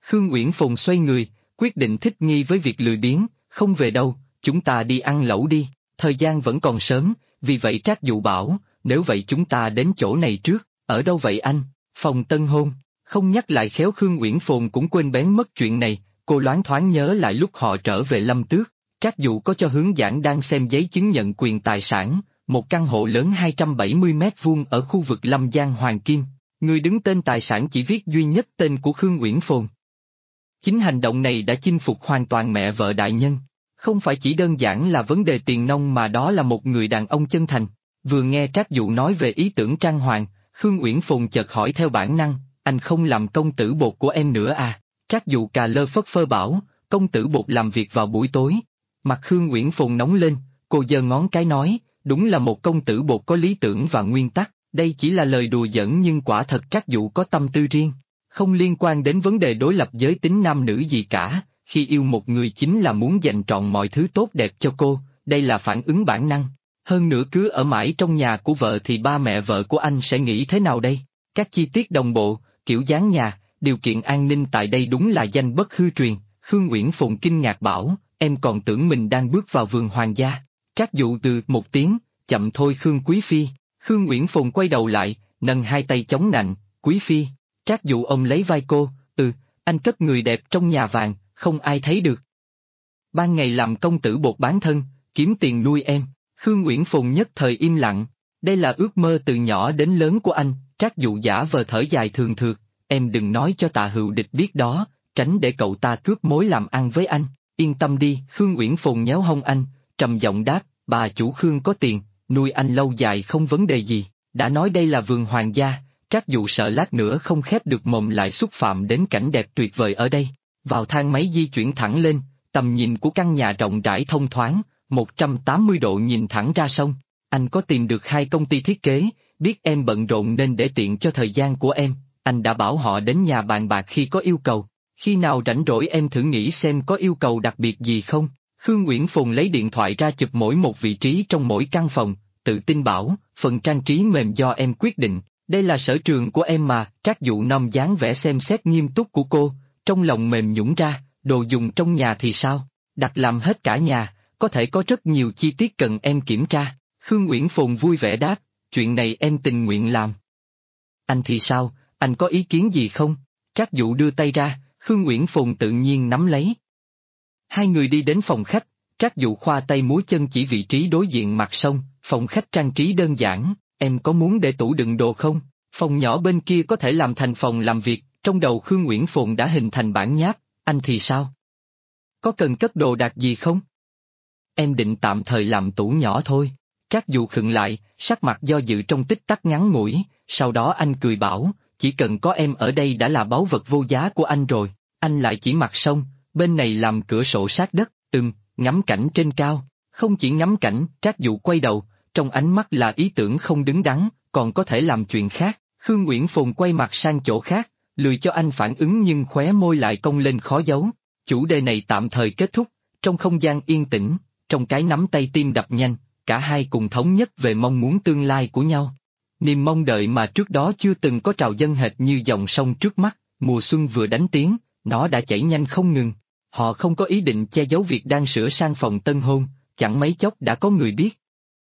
Khương Uyển Phồn xoay người, quyết định thích nghi với việc lười biếng, không về đâu, chúng ta đi ăn lẩu đi, thời gian vẫn còn sớm, vì vậy Trác Dụ bảo, nếu vậy chúng ta đến chỗ này trước, ở đâu vậy anh? Phòng tân hôn, không nhắc lại khéo Khương Uyển Phồn cũng quên bén mất chuyện này, cô loáng thoáng nhớ lại lúc họ trở về Lâm Tước, Trác Dụ có cho Hướng Giảng đang xem giấy chứng nhận quyền tài sản, một căn hộ lớn 270 mét vuông ở khu vực Lâm Giang Hoàng Kim, người đứng tên tài sản chỉ viết duy nhất tên của Khương Uyển Phồn. Chính hành động này đã chinh phục hoàn toàn mẹ vợ đại nhân. Không phải chỉ đơn giản là vấn đề tiền nong mà đó là một người đàn ông chân thành. Vừa nghe Trác Dụ nói về ý tưởng trang hoàng, Khương Uyển Phồn chợt hỏi theo bản năng, anh không làm công tử bột của em nữa à? Trác Dụ cà lơ phất phơ bảo, công tử bột làm việc vào buổi tối. Mặt Khương Uyển Phồn nóng lên, cô giơ ngón cái nói, đúng là một công tử bột có lý tưởng và nguyên tắc, đây chỉ là lời đùa giỡn nhưng quả thật Trác Dụ có tâm tư riêng. Không liên quan đến vấn đề đối lập giới tính nam nữ gì cả, khi yêu một người chính là muốn dành trọn mọi thứ tốt đẹp cho cô, đây là phản ứng bản năng. Hơn nữa cứ ở mãi trong nhà của vợ thì ba mẹ vợ của anh sẽ nghĩ thế nào đây? Các chi tiết đồng bộ, kiểu dáng nhà, điều kiện an ninh tại đây đúng là danh bất hư truyền. Khương Uyển Phồn kinh ngạc bảo, em còn tưởng mình đang bước vào vườn hoàng gia. Trác Dụ từ một tiếng, chậm thôi Khương Quý Phi. Khương Uyển Phồn quay đầu lại, nâng hai tay chống nạnh, Quý Phi. Trác Dụ ôm lấy vai cô, anh cất người đẹp trong nhà vàng, không ai thấy được. Ban ngày làm công tử bột bán thân, kiếm tiền nuôi em. Khương Uyển Phồn nhất thời im lặng, đây là ước mơ từ nhỏ đến lớn của anh. Trác Dụ giả vờ thở dài thường thượt, em đừng nói cho Tạ Hữu Địch biết đó, tránh để cậu ta cướp mối làm ăn với anh, yên tâm đi. Khương Uyển Phồn nhéo hông anh, trầm giọng đáp, bà chủ Khương có tiền, nuôi anh lâu dài không vấn đề gì, đã nói đây là vườn hoàng gia. Trác Dụ sợ lát nữa không khép được mồm lại xúc phạm đến cảnh đẹp tuyệt vời ở đây. Vào thang máy di chuyển thẳng lên, tầm nhìn của căn nhà rộng rãi thông thoáng, 180 độ nhìn thẳng ra sông. Anh có tìm được hai công ty thiết kế, biết em bận rộn nên để tiện cho thời gian của em, anh đã bảo họ đến nhà bàn bạc khi có yêu cầu. Khi nào rảnh rỗi em thử nghĩ xem có yêu cầu đặc biệt gì không. Khương Uyển Phồn lấy điện thoại ra chụp mỗi một vị trí trong mỗi căn phòng, tự tin bảo, phần trang trí mềm do em quyết định. Đây là sở trường của em mà. Trác Dụ nom dáng vẻ xem xét nghiêm túc của cô, trong lòng mềm nhũn ra, đồ dùng trong nhà thì sao? Đặt làm hết cả nhà, có thể có rất nhiều chi tiết cần em kiểm tra. Khương Uyển Phồn vui vẻ đáp, chuyện này em tình nguyện làm. Anh thì sao, anh có ý kiến gì không? Trác Dụ đưa tay ra, Khương Uyển Phồn tự nhiên nắm lấy. Hai người đi đến phòng khách, Trác Dụ khoa tay múa chân chỉ vị trí đối diện mặt sông, phòng khách trang trí đơn giản. Em có muốn để tủ đựng đồ không? Phòng nhỏ bên kia có thể làm thành phòng làm việc. Trong đầu Khương Uyển Phồn đã hình thành bản nháp, anh thì sao? Có cần cất đồ đạc gì không? Em định tạm thời làm tủ nhỏ thôi. Trác Dụ khựng lại, sắc mặt do dự trong tích tắc ngắn ngủi, sau đó anh cười bảo, chỉ cần có em ở đây đã là báu vật vô giá của anh rồi. Anh lại chỉ mặt sông, bên này làm cửa sổ sát đất, ngắm cảnh trên cao. Không chỉ ngắm cảnh, Trác Dụ quay đầu, trong ánh mắt là ý tưởng không đứng đắn, còn có thể làm chuyện khác. Khương Uyển Phồn quay mặt sang chỗ khác, lười cho anh phản ứng nhưng khóe môi lại cong lên khó giấu. Chủ đề này tạm thời kết thúc, trong không gian yên tĩnh, trong cái nắm tay tim đập nhanh, cả hai cùng thống nhất về mong muốn tương lai của nhau. Niềm mong đợi mà trước đó chưa từng có trào dâng hệt như dòng sông trước mắt, mùa xuân vừa đánh tiếng, nó đã chảy nhanh không ngừng. Họ không có ý định che giấu việc đang sửa sang phòng tân hôn, chẳng mấy chốc đã có người biết.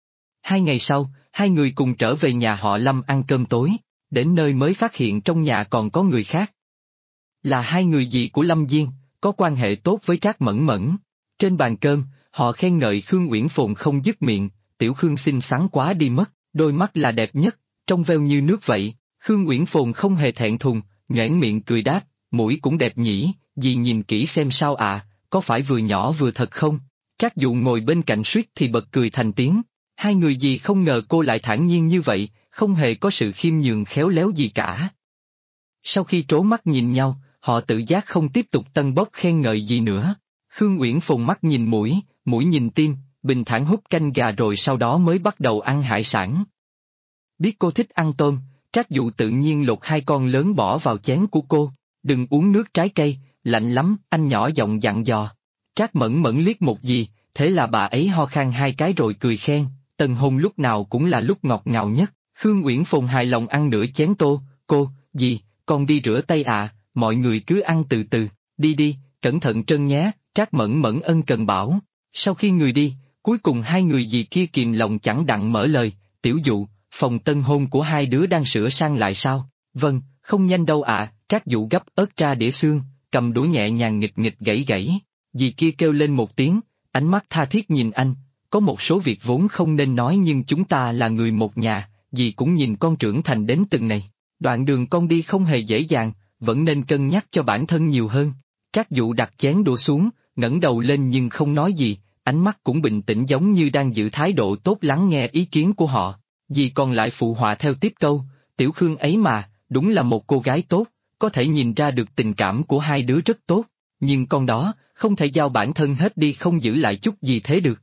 2 ngày sau, hai người cùng trở về nhà họ Lâm ăn cơm tối, đến nơi mới phát hiện trong nhà còn có người khác. Là hai người dì của Lâm Diên, có quan hệ tốt với Trác Mẫn Mẫn. Trên bàn cơm, họ khen ngợi Khương Uyển Phồn không dứt miệng, tiểu Khương xinh xắn quá đi mất, đôi mắt là đẹp nhất, trong veo như nước vậy. Khương Uyển Phồn không hề thẹn thùng, nhoẻn miệng cười đáp, mũi cũng đẹp nhỉ, dì nhìn kỹ xem sao ạ, có phải vừa nhỏ vừa thật không? Trác Dụ ngồi bên cạnh suýt thì bật cười thành tiếng. Hai người dì không ngờ cô lại thản nhiên như vậy, không hề có sự khiêm nhường khéo léo gì cả. Sau khi trố mắt nhìn nhau, họ tự giác không tiếp tục tân bốc khen ngợi gì nữa. Khương Uyển Phồn mắt nhìn mũi, mũi nhìn tim, bình thản húp canh gà rồi sau đó mới bắt đầu ăn hải sản. Biết cô thích ăn tôm, Trác Dụ tự nhiên lột 2 con lớn bỏ vào chén của cô, đừng uống nước trái cây, lạnh lắm, anh nhỏ giọng dặn dò. Trác Mẫn Mẫn liếc một gì, thế là bà ấy ho khan 2 cái rồi cười khen, tân hôn lúc nào cũng là lúc ngọt ngào nhất. Khương Uyển Phồn hài lòng ăn nửa chén tô, cô, dì, con đi rửa tay à, mọi người cứ ăn từ từ, đi đi, cẩn thận Trân nhé, Trác Mẫn Mẫn ân cần bảo. Sau khi người đi, cuối cùng hai người dì kia kìm lòng chẳng đặng mở lời, tiểu dụ, phòng tân hôn của hai đứa đang sửa sang lại sao? Vâng, không nhanh đâu ạ, Trác Dụ gấp ớt ra đĩa xương, cầm đũa nhẹ nhàng nghịch nghịch gãy gãy. Dì kia kêu lên một tiếng, ánh mắt tha thiết nhìn anh, có một số việc vốn không nên nói nhưng chúng ta là người một nhà, dì cũng nhìn con trưởng thành đến từng này. Đoạn đường con đi không hề dễ dàng, vẫn nên cân nhắc cho bản thân nhiều hơn. Trác Dụ đặt chén đũa xuống, ngẩng đầu lên nhưng không nói gì, ánh mắt cũng bình tĩnh giống như đang giữ thái độ tốt lắng nghe ý kiến của họ. Dì còn lại phụ họa theo tiếp câu, Tiểu Khương ấy mà, đúng là một cô gái tốt, có thể nhìn ra được tình cảm của hai đứa rất tốt, nhưng con đó, không thể giao bản thân hết đi không giữ lại chút gì thế được.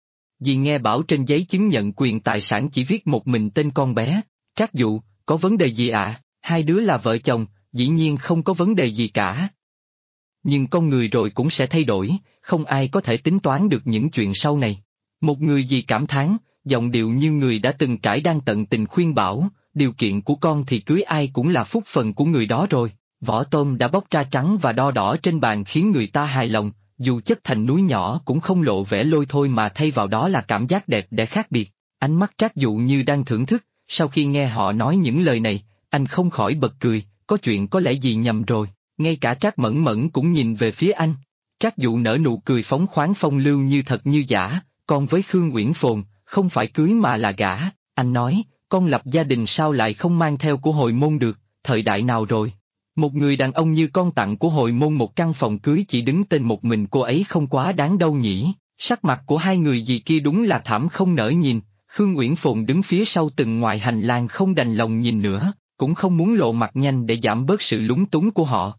Dì nghe bảo trên giấy chứng nhận quyền tài sản chỉ viết một mình tên con bé. Trác Dụ, có vấn đề gì ạ? Hai đứa là vợ chồng, dĩ nhiên không có vấn đề gì cả. Nhưng con người rồi cũng sẽ thay đổi, không ai có thể tính toán được những chuyện sau này. Một người dì cảm thán, giọng điệu như người đã từng trải đang tận tình khuyên bảo, điều kiện của con thì cưới ai cũng là phúc phần của người đó rồi. Vỏ tôm đã bóc ra trắng và đo đỏ trên bàn khiến người ta hài lòng, dù chất thành núi nhỏ cũng không lộ vẻ lôi thôi mà thay vào đó là cảm giác đẹp để khác biệt. Ánh mắt Trác Dụ như đang thưởng thức, sau khi nghe họ nói những lời này, anh không khỏi bật cười, có chuyện có lẽ gì nhầm rồi, ngay cả Trác Mẫn Mẫn cũng nhìn về phía anh. Trác Dụ nở nụ cười phóng khoáng phong lưu như thật như giả, con với Khương Uyển Phồn, không phải cưới mà là gả, anh nói, con lập gia đình sao lại không mang theo của hồi môn được, thời đại nào rồi? Một người đàn ông như con tặng của hồi môn một căn phòng cưới chỉ đứng tên một mình cô ấy không quá đáng đâu nhỉ? Sắc mặt của hai người dì kia đúng là thảm không nỡ nhìn, Khương Uyển Phồn đứng phía sau từng ngoài hành lang không đành lòng nhìn nữa, cũng không muốn lộ mặt nhanh để giảm bớt sự lúng túng của họ.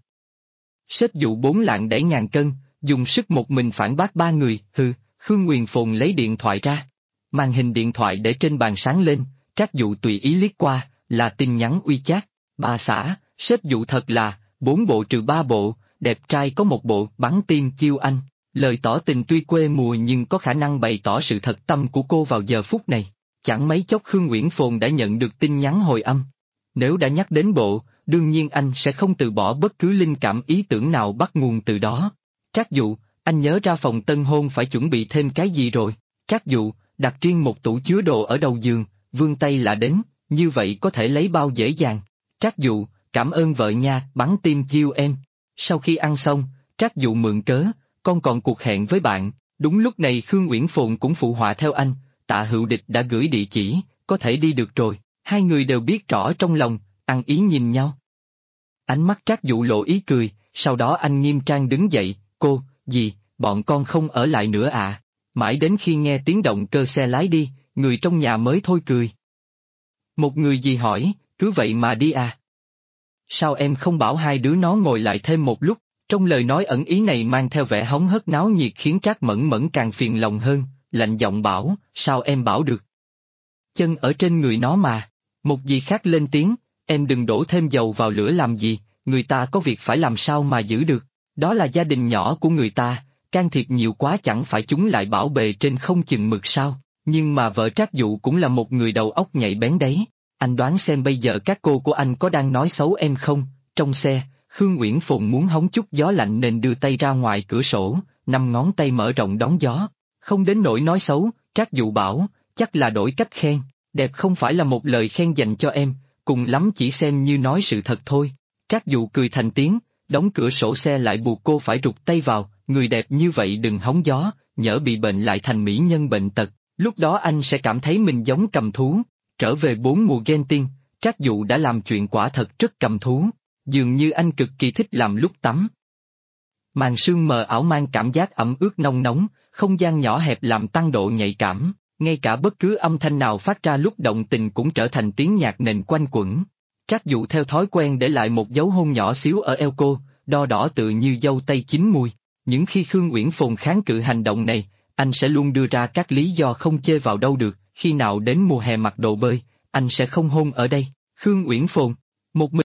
Sếp Dụ 4 lạng đẩy ngàn cân, dùng sức một mình phản bác ba người, hừ, Khương Uyển Phồn lấy điện thoại ra. Màn hình điện thoại để trên bàn sáng lên, Trác Dụ tùy ý liếc qua, là tin nhắn WeChat, bà xã. Sếp Dụ thật là, 4 bộ trừ 3 bộ, đẹp trai có một bộ, bắn tim kêu anh. Lời tỏ tình tuy quê mùa nhưng có khả năng bày tỏ sự thật tâm của cô vào giờ phút này. Chẳng mấy chốc Khương Uyển Phồn đã nhận được tin nhắn hồi âm. Nếu đã nhắc đến bộ, đương nhiên anh sẽ không từ bỏ bất cứ linh cảm ý tưởng nào bắt nguồn từ đó. Trác Dụ, anh nhớ ra phòng tân hôn phải chuẩn bị thêm cái gì rồi? Trác Dụ, đặt riêng một tủ chứa đồ ở đầu giường, vươn tay là đến, như vậy có thể lấy bao dễ dàng. Trác Dụ, cảm ơn vợ nha, bắn tim kêu em. Sau khi ăn xong, Trác Dụ mượn cớ, con còn cuộc hẹn với bạn. Đúng lúc này Khương Uyển Phồn cũng phụ họa theo anh, Tạ Hữu Địch đã gửi địa chỉ, có thể đi được rồi. Hai người đều biết rõ trong lòng, ăn ý nhìn nhau. Ánh mắt Trác Dụ lộ ý cười, sau đó anh nghiêm trang đứng dậy, cô, dì, bọn con không ở lại nữa à? Mãi đến khi nghe tiếng động cơ xe lái đi, người trong nhà mới thôi cười. Một người dì hỏi, cứ vậy mà đi à? Sao em không bảo hai đứa nó ngồi lại thêm một lúc? Trong lời nói ẩn ý này mang theo vẻ hóng hớt náo nhiệt khiến Trác Mẫn Mẫn càng phiền lòng hơn, lạnh giọng bảo, sao em bảo được? Chân ở trên người nó mà. Một dì khác lên tiếng, em đừng đổ thêm dầu vào lửa làm gì, người ta có việc phải làm sao mà giữ được, đó là gia đình nhỏ của người ta, can thiệp nhiều quá chẳng phải chúng lại bảo bề trên không chừng mực sao, nhưng mà vợ Trác Dụ cũng là một người đầu óc nhạy bén đấy, anh đoán xem bây giờ các cô của anh có đang nói xấu em không? Trong xe, Khương Uyển Phồn muốn hóng chút gió lạnh nên đưa tay ra ngoài cửa sổ, 5 ngón tay mở rộng đón gió, không đến nỗi nói xấu, Trác Dụ bảo, chắc là đổi cách khen, đẹp không phải là một lời khen dành cho em, cùng lắm chỉ xem như nói sự thật thôi. Trác Dụ cười thành tiếng, đóng cửa sổ xe lại buộc cô phải rụt tay vào, người đẹp như vậy đừng hóng gió, nhỡ bị bệnh lại thành mỹ nhân bệnh tật, lúc đó anh sẽ cảm thấy mình giống cầm thú. Trở về 4 mùa ghen tiên, Trác Dụ đã làm chuyện quả thật rất cầm thú, dường như anh cực kỳ thích làm lúc tắm. Màn sương mờ ảo mang cảm giác ẩm ướt nông nóng, không gian nhỏ hẹp làm tăng độ nhạy cảm, ngay cả bất cứ âm thanh nào phát ra lúc động tình cũng trở thành tiếng nhạc nền quanh quẩn. Trác Dụ theo thói quen để lại một dấu hôn nhỏ xíu ở eo cô, đo đỏ tự như dâu tây chín mùi. Những khi Khương Uyển Phồn kháng cự hành động này, anh sẽ luôn đưa ra các lý do không chê vào đâu được, khi nào đến mùa hè mặc đồ bơi, anh sẽ không hôn ở đây. Khương Uyển Phồn, một mình.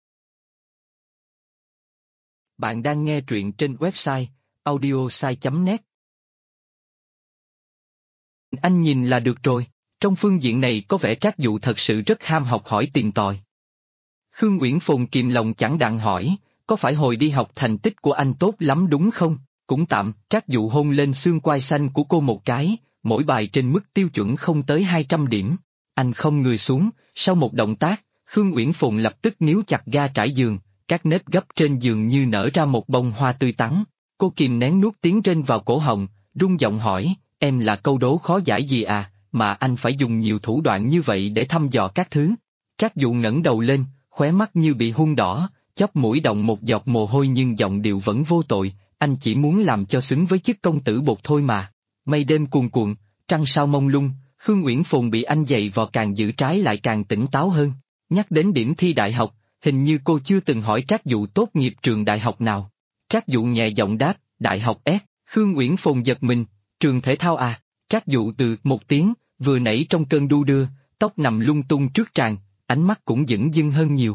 Bạn đang nghe truyện trên website audiosai.net. Anh nhìn là được rồi, trong phương diện này có vẻ Trác Dụ thật sự rất ham học hỏi tìm tòi. Khương Uyển Phồn kìm lòng chẳng đặng hỏi, có phải hồi đi học thành tích của anh tốt lắm đúng không? Cũng tạm. Trác Dụ hôn lên xương quai xanh của cô một cái, mỗi bài trên mức tiêu chuẩn không tới 200 điểm. Anh không người xuống, sau một động tác, Khương Uyển Phụng lập tức níu chặt ga trải giường, các nếp gấp trên giường như nở ra một bông hoa tươi tắn. Cô kìm nén nuốt tiếng rên vào cổ họng, run giọng hỏi, em là câu đố khó giải gì à, mà anh phải dùng nhiều thủ đoạn như vậy để thăm dò các thứ. Trác Dụ ngẩng đầu lên, khóe mắt như bị hun đỏ, chóp mũi đọng một giọt mồ hôi nhưng giọng điệu vẫn vô tội, anh chỉ muốn làm cho xứng với chức công tử bột thôi mà. Mây đêm cuồn cuộn, trăng sao mông lung, Khương Uyển Phụng bị anh giày vò càng giữ trái lại càng tỉnh táo hơn. Nhắc đến điểm thi đại học, hình như cô chưa từng hỏi Trác Dụ tốt nghiệp trường đại học nào. Trác Dụ nhẹ giọng đáp, đại học S. Khương Uyển Phụng giật mình, trường thể thao à? Trác Dụ từ một tiếng, vừa nãy trong cơn đu đưa, tóc nằm lung tung trước tràn, ánh mắt cũng dửng dưng hơn nhiều.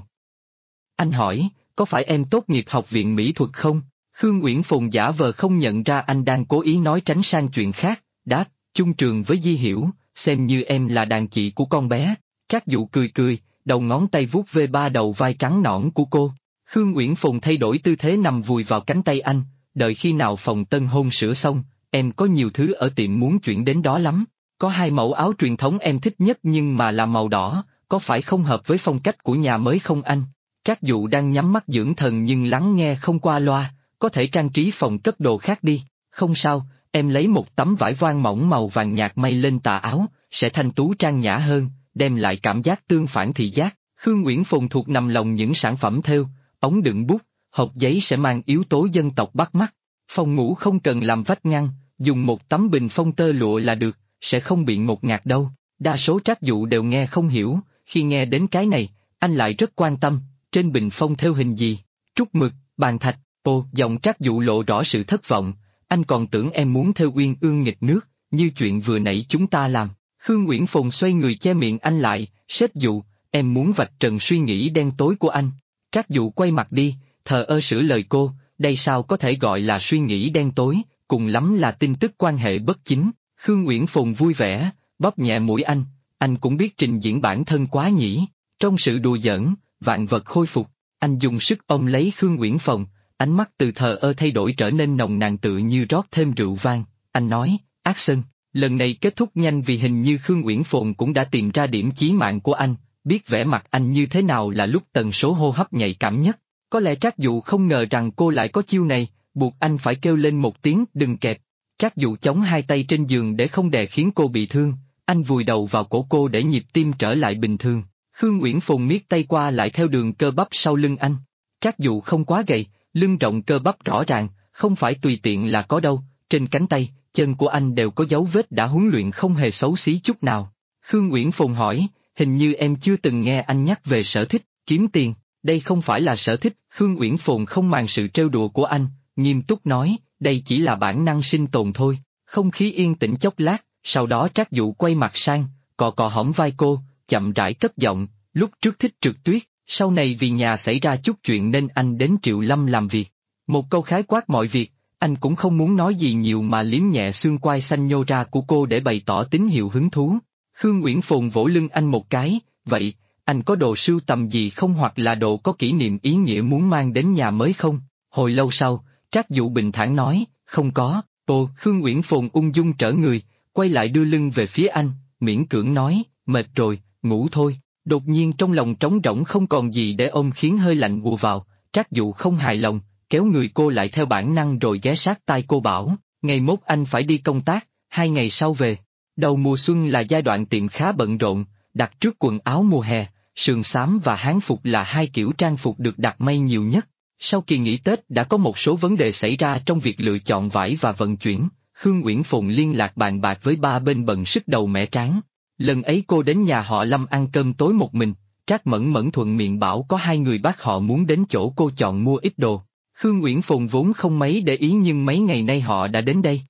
Anh hỏi, có phải em tốt nghiệp học viện mỹ thuật không? Khương Uyển Phụng giả vờ không nhận ra anh đang cố ý nói tránh sang chuyện khác, đáp, chung trường với Di Hiểu, xem như em là đàn chị của con bé. Trác Dụ cười cười, đầu ngón tay vuốt về ba đầu vai trắng nõn của cô. Khương Uyển Phụng thay đổi tư thế nằm vùi vào cánh tay anh, đợi khi nào phòng tân hôn sửa xong, em có nhiều thứ ở tiệm muốn chuyển đến đó lắm. Có 2 mẫu áo truyền thống em thích nhất nhưng mà là màu đỏ, có phải không hợp với phong cách của nhà mới không anh? Trác Dụ đang nhắm mắt dưỡng thần nhưng lắng nghe không qua loa, có thể trang trí phòng cất đồ khác đi, không sao, em lấy một tấm vải voan mỏng màu vàng nhạt may lên tà áo, sẽ thanh tú trang nhã hơn, đem lại cảm giác tương phản thị giác. Khương Uyển Phụng thuộc nằm lòng những sản phẩm thêu, ống đựng bút, hộp giấy sẽ mang yếu tố dân tộc bắt mắt. Phòng ngủ không cần làm vách ngăn, dùng một tấm bình phong tơ lụa là được, sẽ không bị ngột ngạt đâu. Đa số Trác Dụ đều nghe không hiểu, khi nghe đến cái này, anh lại rất quan tâm, trên bình phong thêu hình gì? Trúc mực, bàn thạch. Ồ, giọng Trác Dụ lộ rõ sự thất vọng, anh còn tưởng em muốn thêu uyên ương nghịch nước, như chuyện vừa nãy chúng ta làm. Khương Uyển Phụng xoay người che miệng anh lại, sếp Dụ, em muốn vạch trần suy nghĩ đen tối của anh. Trác Dụ quay mặt đi, thờ ơ sửa lời cô, đây sao có thể gọi là suy nghĩ đen tối, cùng lắm là tin tức quan hệ bất chính. Khương Uyển Phụng vui vẻ, bóp nhẹ mũi anh cũng biết trình diễn bản thân quá nhỉ. Trong sự đùa giỡn, vạn vật khôi phục, anh dùng sức ôm lấy Khương Uyển Phụng, ánh mắt từ thờ ơ thay đổi trở nên nồng nàn tự như rót thêm rượu vang. Anh nói, action, lần này kết thúc nhanh vì hình như Khương Uyển Phụng cũng đã tìm ra điểm chí mạng của anh, biết vẻ mặt anh như thế nào là lúc tần số hô hấp nhạy cảm nhất. Có lẽ Trác Dụ không ngờ rằng cô lại có chiêu này, buộc anh phải kêu lên một tiếng đừng kẹp. Trác Dụ chống hai tay trên giường để không đè khiến cô bị thương, anh vùi đầu vào cổ cô để nhịp tim trở lại bình thường. Khương Uyển Phụng miết tay qua lại theo đường cơ bắp sau lưng anh. Trác Dụ không quá gầy, lưng rộng cơ bắp rõ ràng, không phải tùy tiện là có đâu, trên cánh tay, chân của anh đều có dấu vết đã huấn luyện không hề xấu xí chút nào. Khương Uyển Phụng hỏi, hình như em chưa từng nghe anh nhắc về sở thích, kiếm tiền, đây không phải là sở thích. Khương Uyển Phụng không màng sự trêu đùa của anh, nghiêm túc nói, đây chỉ là bản năng sinh tồn thôi. Không khí yên tĩnh chốc lát, sau đó Trác Dụ quay mặt sang, cọ cọ hõm vai cô, chậm rãi cất giọng, lúc trước thích trượt tuyết, sau này vì nhà xảy ra chút chuyện nên anh đến Triệu Lâm làm việc. Một câu khái quát mọi việc, anh cũng không muốn nói gì nhiều mà liếm nhẹ xương quai xanh nhô ra của cô để bày tỏ tín hiệu hứng thú. Khương Uyển Phụng vỗ lưng anh một cái, vậy, anh có đồ sưu tầm gì không hoặc là đồ có kỷ niệm ý nghĩa muốn mang đến nhà mới không? Hồi lâu sau, Trác Dụ bình thản nói, không có. Ồ, Khương Uyển Phụng ung dung trở người, quay lại đưa lưng về phía anh, miễn cưỡng nói, mệt rồi, ngủ thôi. Đột nhiên trong lòng trống rỗng không còn gì để ôm khiến hơi lạnh ùa vào, Trác Dụ không hài lòng, kéo người cô lại theo bản năng rồi ghé sát tai cô bảo, ngày mốt anh phải đi công tác, 2 ngày sau về. Đầu mùa xuân là giai đoạn tiệm khá bận rộn, đặt trước quần áo mùa hè, sườn xám và hán phục là 2 kiểu trang phục được đặt may nhiều nhất. Sau kỳ nghỉ Tết đã có một số vấn đề xảy ra trong việc lựa chọn vải và vận chuyển, Khương Uyển Phụng liên lạc bàn bạc với ba bên bận sức đầu mẻ trán. Lần ấy cô đến nhà họ Lâm ăn cơm tối một mình, Trác Mẫn Mẫn thuận miệng bảo có 2 người bác họ muốn đến chỗ cô chọn mua ít đồ. Khương Uyển Phụng vốn không mấy để ý nhưng mấy ngày nay họ đã đến đây.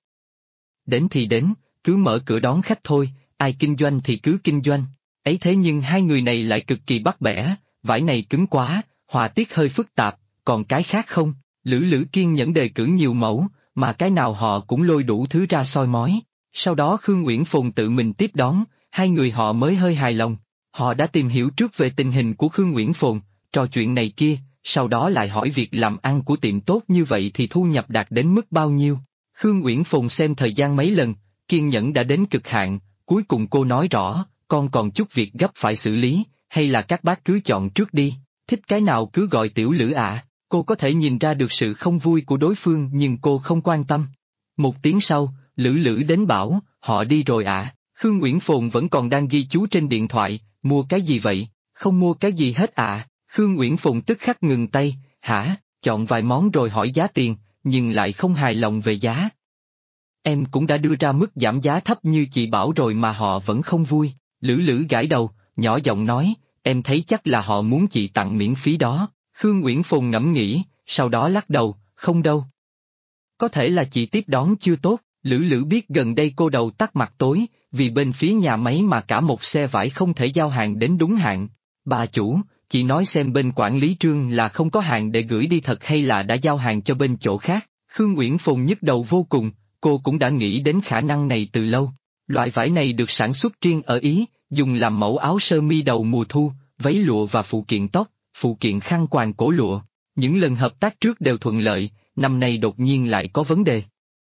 Đến thì đến, cứ mở cửa đón khách thôi, ai kinh doanh thì cứ kinh doanh. Ấy thế nhưng 2 người này lại cực kỳ bắt bẻ, vải này cứng quá, họa tiết hơi phức tạp, còn cái khác không? Lữ kiên nhẫn đề cử nhiều mẫu, mà cái nào họ cũng lôi đủ thứ ra soi mói. Sau đó Khương Uyển Phụng tự mình tiếp đón, 2 người họ mới hơi hài lòng. Họ đã tìm hiểu trước về tình hình của Khương Uyển Phụng, trò chuyện này kia, sau đó lại hỏi việc làm ăn của tiệm tốt như vậy thì thu nhập đạt đến mức bao nhiêu. Khương Uyển Phồn xem thời gian mấy lần, kiên nhẫn đã đến cực hạn, cuối cùng cô nói rõ, con còn chút việc gấp phải xử lý, hay là các bác cứ chọn trước đi, thích cái nào cứ gọi Tiểu Lữ ạ. Cô có thể nhìn ra được sự không vui của đối phương nhưng cô không quan tâm. Một tiếng sau, Lữ Lữ đến bảo, họ đi rồi ạ. Khương Uyển Phồn vẫn còn đang ghi chú trên điện thoại, mua cái gì vậy, không mua cái gì hết ạ. Khương Uyển Phồn tức khắc ngừng tay, hả, chọn vài món rồi hỏi giá tiền, nhưng lại không hài lòng về giá. Em cũng đã đưa ra mức giảm giá thấp như chị bảo rồi mà họ vẫn không vui. Lữ Lữ gãi đầu, nhỏ giọng nói, em thấy chắc là họ muốn chị tặng miễn phí đó. Khương Uyển Phồn ngẫm nghĩ, sau đó lắc đầu, không đâu. Có thể là chị tiếp đón chưa tốt, Lữ Lữ biết gần đây cô đầu tắt mặt tối, vì bên phía nhà máy mà cả một xe vải không thể giao hàng đến đúng hạn. Bà chủ, chị nói xem bên quản lý Trương là không có hàng để gửi đi thật hay là đã giao hàng cho bên chỗ khác. Khương Uyển Phồn nhức đầu vô cùng, cô cũng đã nghĩ đến khả năng này từ lâu. Loại vải này được sản xuất riêng ở Ý, dùng làm mẫu áo sơ mi đầu mùa thu, váy lụa và phụ kiện tóc, phụ kiện khăn quàng cổ lụa. Những lần hợp tác trước đều thuận lợi, năm nay đột nhiên lại có vấn đề.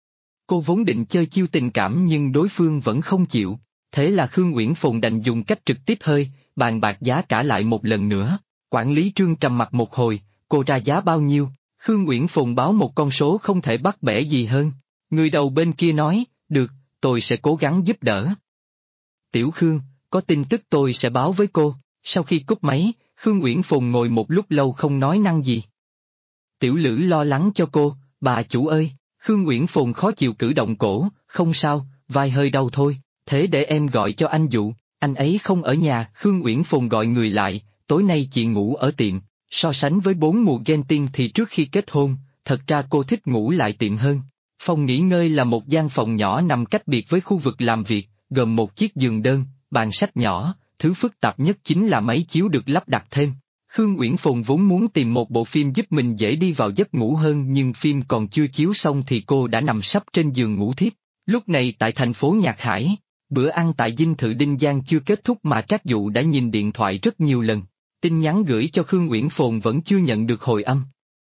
Cô vốn định chơi chiêu tình cảm nhưng đối phương vẫn không chịu, thế là Khương Uyển Phồn đành dùng cách trực tiếp hơi, bàn bạc giá cả lại một lần nữa. Quản lý Trương trầm mặt một hồi, cô ra giá bao nhiêu? Khương Uyển Phồn báo một con số không thể bắt bẻ gì hơn. Người đầu bên kia nói, được, tôi sẽ cố gắng giúp đỡ. Tiểu Khương, có tin tức tôi sẽ báo với cô. Sau khi cúp máy, Khương Uyển Phồn ngồi một lúc lâu không nói năng gì. Tiểu Lữ lo lắng cho cô, bà chủ ơi. Khương Uyển Phồn khó chịu cử động cổ, không sao, vai hơi đau thôi, thế để em gọi cho anh Dụ, anh ấy không ở nhà. Khương Uyển Phồn gọi người lại, tối nay chị ngủ ở tiệm, so sánh với 4 mùa ghen tiên thì trước khi kết hôn, thật ra cô thích ngủ lại tiệm hơn. Phòng nghỉ ngơi là một gian phòng nhỏ nằm cách biệt với khu vực làm việc, gồm một chiếc giường đơn, bàn sách nhỏ, thứ phức tạp nhất chính là máy chiếu được lắp đặt thêm. Khương Uyển Phồn vốn muốn tìm một bộ phim giúp mình dễ đi vào giấc ngủ hơn nhưng phim còn chưa chiếu xong thì cô đã nằm sấp trên giường ngủ thiếp. Lúc này tại thành phố Nhạc Hải, bữa ăn tại dinh thự Đinh Giang chưa kết thúc mà Trác Dụ đã nhìn điện thoại rất nhiều lần. Tin nhắn gửi cho Khương Uyển Phồn vẫn chưa nhận được hồi âm.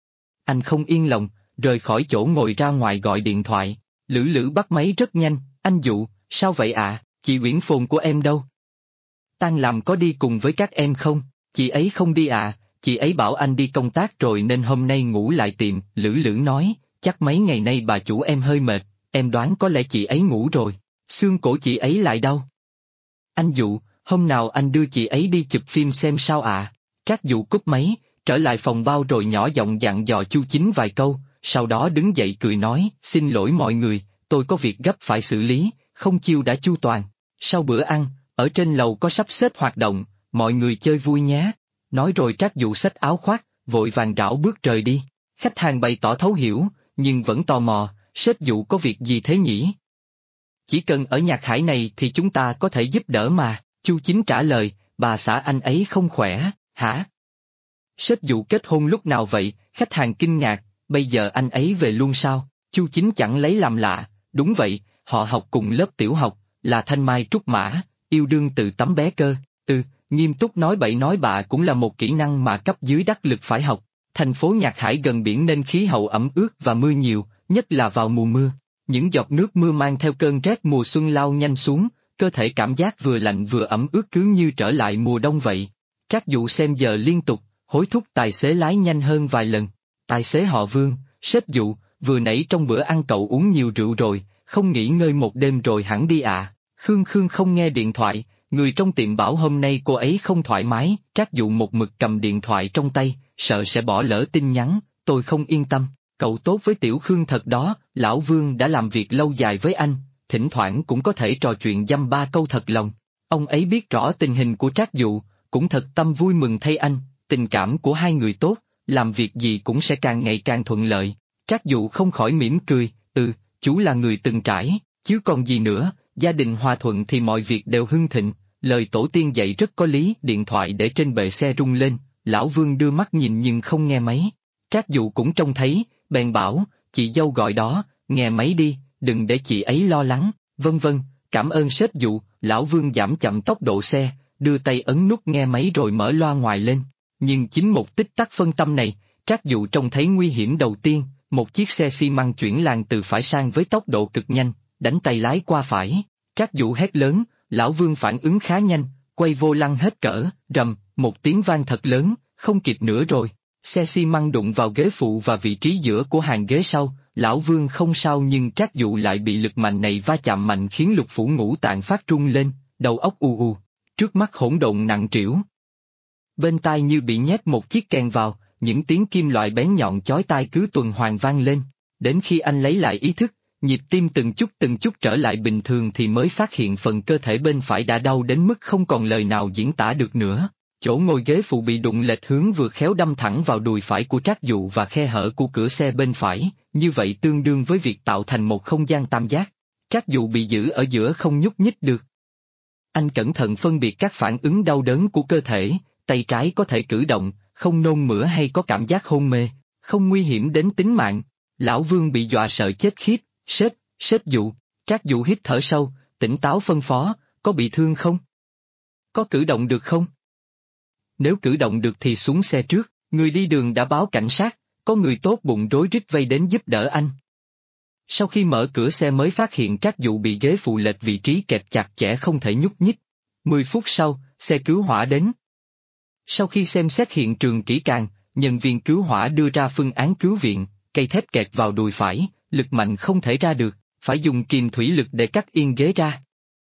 Anh không yên lòng, rời khỏi chỗ ngồi ra ngoài gọi điện thoại. Lữ Lữ bắt máy rất nhanh, anh Dụ, sao vậy ạ, chị Uyển Phồn của em đâu? Tan làm có đi cùng với các em không? Chị ấy không đi à, chị ấy bảo anh đi công tác rồi nên hôm nay ngủ lại tiệm. Lữ Lữ nói, chắc mấy ngày nay bà chủ em hơi mệt, em đoán có lẽ chị ấy ngủ rồi, xương cổ chị ấy lại đau. Anh Dụ, hôm nào anh đưa chị ấy đi chụp phim xem sao ạ? Trác Dụ cúp máy, trở lại phòng bao rồi nhỏ giọng dặn dò Chu Chính vài câu, sau đó đứng dậy cười nói, xin lỗi mọi người, tôi có việc gấp phải xử lý, không chiêu đã chu toàn. Sau bữa ăn, ở trên lầu có sắp xếp hoạt động, mọi người chơi vui nhé. Nói rồi Trác Dụ xách áo khoác, vội vàng rảo bước rời đi. Khách hàng bày tỏ thấu hiểu, nhưng vẫn tò mò, sếp Dụ có việc gì thế nhỉ? Chỉ cần ở Nhạc Hải này thì chúng ta có thể giúp đỡ mà. Chu Chính trả lời, bà xã anh ấy không khỏe, hả? Sếp Dụ kết hôn lúc nào vậy? Khách hàng kinh ngạc, bây giờ anh ấy về luôn sao? Chu Chính chẳng lấy làm lạ, đúng vậy, họ học cùng lớp tiểu học, là thanh mai trúc mã, yêu đương từ tấm bé cơ. Nghiêm túc nói bậy nói bạ cũng là một kỹ năng mà cấp dưới đắc lực phải học. Thành phố Nhạc Hải gần biển nên khí hậu ẩm ướt và mưa nhiều, nhất là vào mùa mưa. Những giọt nước mưa mang theo cơn rét mùa xuân lao nhanh xuống, cơ thể cảm giác vừa lạnh vừa ẩm ướt cứ như trở lại mùa đông vậy. Trác Dụ xem giờ liên tục, hối thúc tài xế lái nhanh hơn vài lần. Tài xế họ Vương, sếp Dụ, vừa nãy trong bữa ăn cậu uống nhiều rượu rồi, không nghỉ ngơi một đêm rồi hẳn đi à? Khương không nghe điện thoại. Người trong tiệm bảo hôm nay cô ấy không thoải mái. Trác Dụ một mực cầm điện thoại trong tay, sợ sẽ bỏ lỡ tin nhắn, tôi không yên tâm, cậu tốt với Tiểu Khương thật đó, lão Vương đã làm việc lâu dài với anh, thỉnh thoảng cũng có thể trò chuyện dăm ba câu thật lòng. Ông ấy biết rõ tình hình của Trác Dụ, cũng thật tâm vui mừng thay anh, tình cảm của hai người tốt, làm việc gì cũng sẽ càng ngày càng thuận lợi. Trác Dụ không khỏi mỉm cười, chú là người từng trải, chứ còn gì nữa. Gia đình hòa thuận thì mọi việc đều hưng thịnh, lời tổ tiên dạy rất có lý. Điện thoại để trên bệ xe rung lên, lão Vương đưa mắt nhìn nhưng không nghe máy. Trác Dụ cũng trông thấy, bèn bảo, chị dâu gọi đó, nghe máy đi, đừng để chị ấy lo lắng. Vân, cảm ơn sếp Dụ. Lão Vương giảm chậm tốc độ xe, đưa tay ấn nút nghe máy rồi mở loa ngoài lên. nhưng chính một tích tắc phân tâm này, Trác Dụ trông thấy nguy hiểm đầu tiên, một chiếc xe xi măng chuyển làn từ phải sang với tốc độ cực nhanh, đánh tay lái qua phải. Trác Dụ hét lớn, Lão Vương phản ứng khá nhanh, quay vô lăng hết cỡ, rầm, một tiếng vang thật lớn, không kịp nữa rồi. Xe xi măng đụng vào ghế phụ và vị trí giữa của hàng ghế sau, Lão Vương không sao nhưng Trác Dụ lại bị lực mạnh này va chạm mạnh khiến lục phủ ngũ tạng phát run lên, đầu óc u u, trước mắt hỗn độn nặng trĩu. Bên tai như bị nhét một chiếc kèn vào, những tiếng kim loại bén nhọn chói tai cứ tuần hoàn vang lên, đến khi anh lấy lại ý thức, nhịp tim từng chút trở lại bình thường thì mới phát hiện phần cơ thể bên phải đã đau đến mức không còn lời nào diễn tả được nữa. Chỗ ngồi ghế phụ bị đụng lệch hướng vừa khéo đâm thẳng vào đùi phải của Trác Dụ và khe hở của cửa xe bên phải, như vậy tương đương với việc tạo thành một không gian tam giác. Trác Dụ bị giữ ở giữa không nhúc nhích được. Anh cẩn thận phân biệt các phản ứng đau đớn của cơ thể, tay trái có thể cử động, không nôn mửa hay có cảm giác hôn mê, không nguy hiểm đến tính mạng. Lão Vương bị dọa sợ chết khiếp, sếp Dụ. Trác Dụ hít thở sâu, tỉnh táo phân phó, có bị thương không? Có cử động được không? Nếu cử động được thì xuống xe trước, người đi đường đã báo cảnh sát, có người tốt bụng rối rít vây đến giúp đỡ anh. Sau khi mở cửa xe mới phát hiện Trác Dụ bị ghế phụ lệch vị trí kẹp chặt chẽ không thể nhúc nhích. 10 phút sau, xe cứu hỏa đến. Sau khi xem xét hiện trường kỹ càng, nhân viên cứu hỏa đưa ra phương án cứu viện, cây thép kẹt vào đùi phải, lực mạnh không thể ra được, phải dùng kìm thủy lực để cắt yên ghế ra.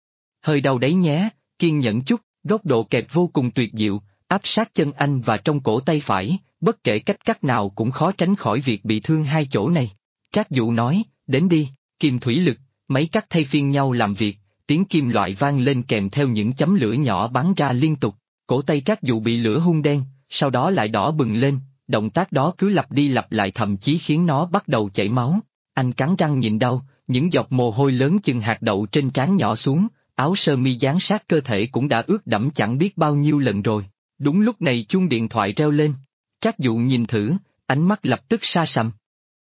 Hơi đau đấy nhé, kiên nhẫn chút, góc độ kẹp vô cùng tuyệt diệu, áp sát chân anh và trong cổ tay phải, bất kể cách cắt nào cũng khó tránh khỏi việc bị thương hai chỗ này. Trác Dụ nói, đến đi, kìm thủy lực, máy cắt thay phiên nhau làm việc, tiếng kim loại vang lên kèm theo những chấm lửa nhỏ bắn ra liên tục, cổ tay Trác Dụ bị lửa hun đen, sau đó lại đỏ bừng lên, động tác đó cứ lặp đi lặp lại thậm chí khiến nó bắt đầu chảy máu. Anh cắn răng nhịn đau, những giọt mồ hôi lớn chừng hạt đậu trên trán nhỏ xuống, áo sơ mi dán sát cơ thể cũng đã ướt đẫm chẳng biết bao nhiêu lần rồi. Đúng lúc này chuông điện thoại reo lên. Trác Dụ nhìn thử, ánh mắt lập tức sa sầm.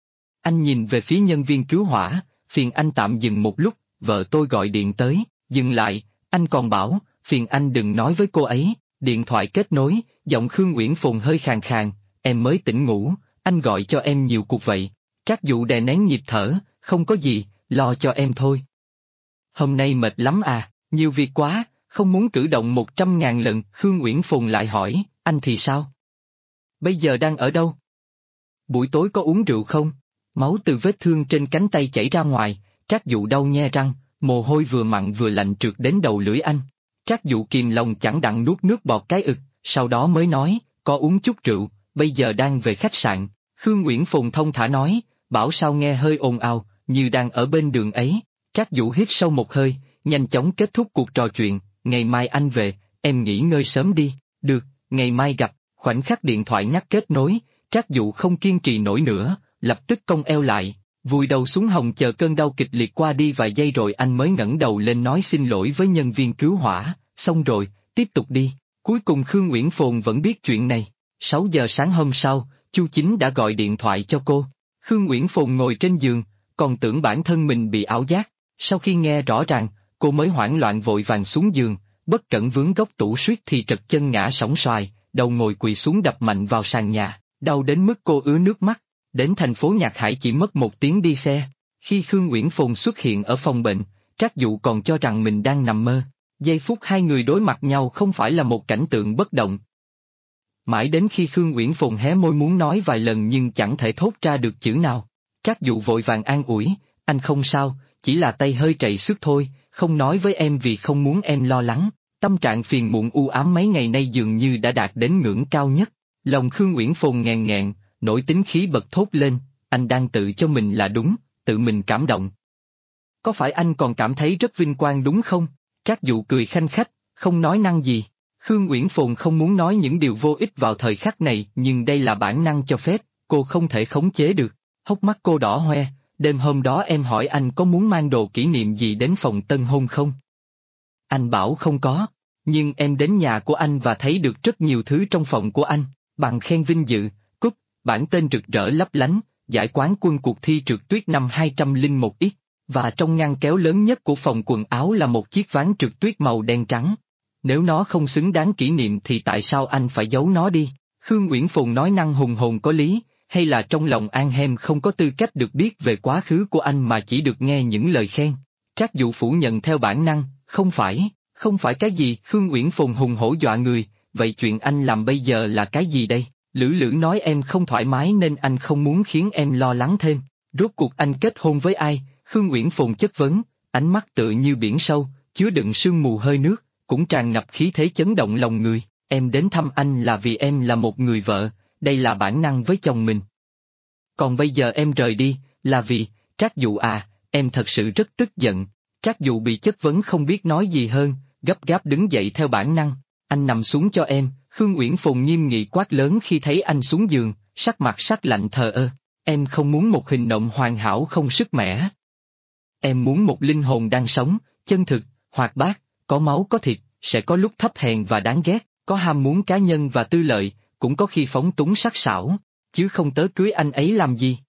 Anh nhìn về phía nhân viên cứu hỏa, phiền anh tạm dừng một lúc, vợ tôi gọi điện tới, dừng lại, anh còn bảo, phiền anh đừng nói với cô ấy. Điện thoại kết nối, giọng Khương Uyển Phồn hơi khàn khàn, em mới tỉnh ngủ, anh gọi cho em nhiều cuộc vậy. Trác Dụ đè nén nhịp thở, không có gì, lo cho em thôi. Hôm nay mệt lắm à, nhiều việc quá, không muốn cử động 100.000 lần. Khương Uyển Phồn lại hỏi, anh thì sao? Bây giờ đang ở đâu? Buổi tối có uống rượu không? Máu từ vết thương trên cánh tay chảy ra ngoài, Trác Dụ đau nhe răng, mồ hôi vừa mặn vừa lạnh trượt đến đầu lưỡi anh. Trác Dụ kìm lòng chẳng đặng nuốt nước bọt cái ực, sau đó mới nói, có uống chút rượu, bây giờ đang về khách sạn. Khương Uyển Phồn thông thả nói, bảo sao nghe hơi ồn ào, như đang ở bên đường ấy. Trác Dụ hít sâu một hơi, nhanh chóng kết thúc cuộc trò chuyện, ngày mai anh về, em nghỉ ngơi sớm đi, được, ngày mai gặp. Khoảnh khắc điện thoại nhắc kết nối, Trác Dụ không kiên trì nổi nữa, lập tức cong eo lại, vùi đầu xuống hông chờ cơn đau kịch liệt qua đi vài giây rồi anh mới ngẩng đầu lên nói xin lỗi với nhân viên cứu hỏa, xong rồi, tiếp tục đi. Cuối cùng Khương Uyển Phồn vẫn biết chuyện này. 6 giờ sáng hôm sau, Chu Chính đã gọi điện thoại cho cô. Khương Uyển Phồn ngồi trên giường, còn tưởng bản thân mình bị ảo giác. Sau khi nghe rõ ràng, cô mới hoảng loạn vội vàng xuống giường, bất cẩn vướng góc tủ suýt thì trật chân ngã sóng xoài, đầu ngồi quỳ xuống đập mạnh vào sàn nhà, đau đến mức cô ứa nước mắt. Đến thành phố Nhạc Hải chỉ mất 1 tiếng đi xe. Khi Khương Uyển Phồn xuất hiện ở phòng bệnh, Trác Dụ còn cho rằng mình đang nằm mơ. Giây phút hai người đối mặt nhau không phải là một cảnh tượng bất động. Mãi đến khi Khương Uyển Phồn hé môi muốn nói vài lần nhưng chẳng thể thốt ra được chữ nào. Trác Dụ vội vàng an ủi, anh không sao, chỉ là tay hơi trầy xước thôi, không nói với em vì không muốn em lo lắng. Tâm trạng phiền muộn u ám mấy ngày nay dường như đã đạt đến ngưỡng cao nhất. Lòng Khương Uyển Phồn nghẹn nghẹn, nổi tính khí bật thốt lên, anh đang tự cho mình là đúng, tự mình cảm động. Có phải anh còn cảm thấy rất vinh quang đúng không? Trác Dụ cười khanh khách, không nói năng gì. Khương Uyển Phồn không muốn nói những điều vô ích vào thời khắc này nhưng đây là bản năng cho phép, cô không thể khống chế được. Hốc mắt cô đỏ hoe, đêm hôm đó em hỏi anh có muốn mang đồ kỷ niệm gì đến phòng tân hôn không? Anh bảo không có, nhưng em đến nhà của anh và thấy được rất nhiều thứ trong phòng của anh, bằng khen vinh dự, cúp, bản tên rực rỡ lấp lánh, giải quán quân cuộc thi trượt tuyết năm 201X, và trong ngăn kéo lớn nhất của phòng quần áo là một chiếc ván trượt tuyết màu đen trắng. Nếu nó không xứng đáng kỷ niệm thì tại sao anh phải giấu nó đi? Khương Uyển Phùng nói năng hùng hồn có lý, hay là trong lòng An Hem không có tư cách được biết về quá khứ của anh mà chỉ được nghe những lời khen? Trác Dụ phủ nhận theo bản năng, không phải cái gì? Khương Uyển Phùng hùng hổ dọa người, vậy chuyện anh làm bây giờ là cái gì đây? Lữ Lữ nói em không thoải mái nên anh không muốn khiến em lo lắng thêm. Rốt cuộc anh kết hôn với ai? Khương Uyển Phùng chất vấn, ánh mắt tựa như biển sâu, chứa đựng sương mù hơi nước, cũng tràn ngập khí thế chấn động lòng người. Em đến thăm anh là vì em là một người vợ, đây là bản năng với chồng mình. Còn bây giờ em rời đi, là vì, Trác Dụ à, em thật sự rất tức giận. Trác Dụ bị chất vấn không biết nói gì hơn, gấp gáp đứng dậy theo bản năng. Anh nằm xuống cho em, Khương Uyển Phùng nghiêm nghị quát lớn khi thấy anh xuống giường, sắc mặt sắc lạnh thờ ơ. Em không muốn một hình nộm hoàn hảo không sức mẻ. Em muốn một linh hồn đang sống, chân thực, hoạt bát, có máu có thịt, sẽ có lúc thấp hèn và đáng ghét, có ham muốn cá nhân và tư lợi, cũng có khi phóng túng sắc sảo, chứ không tới cưới anh ấy làm gì.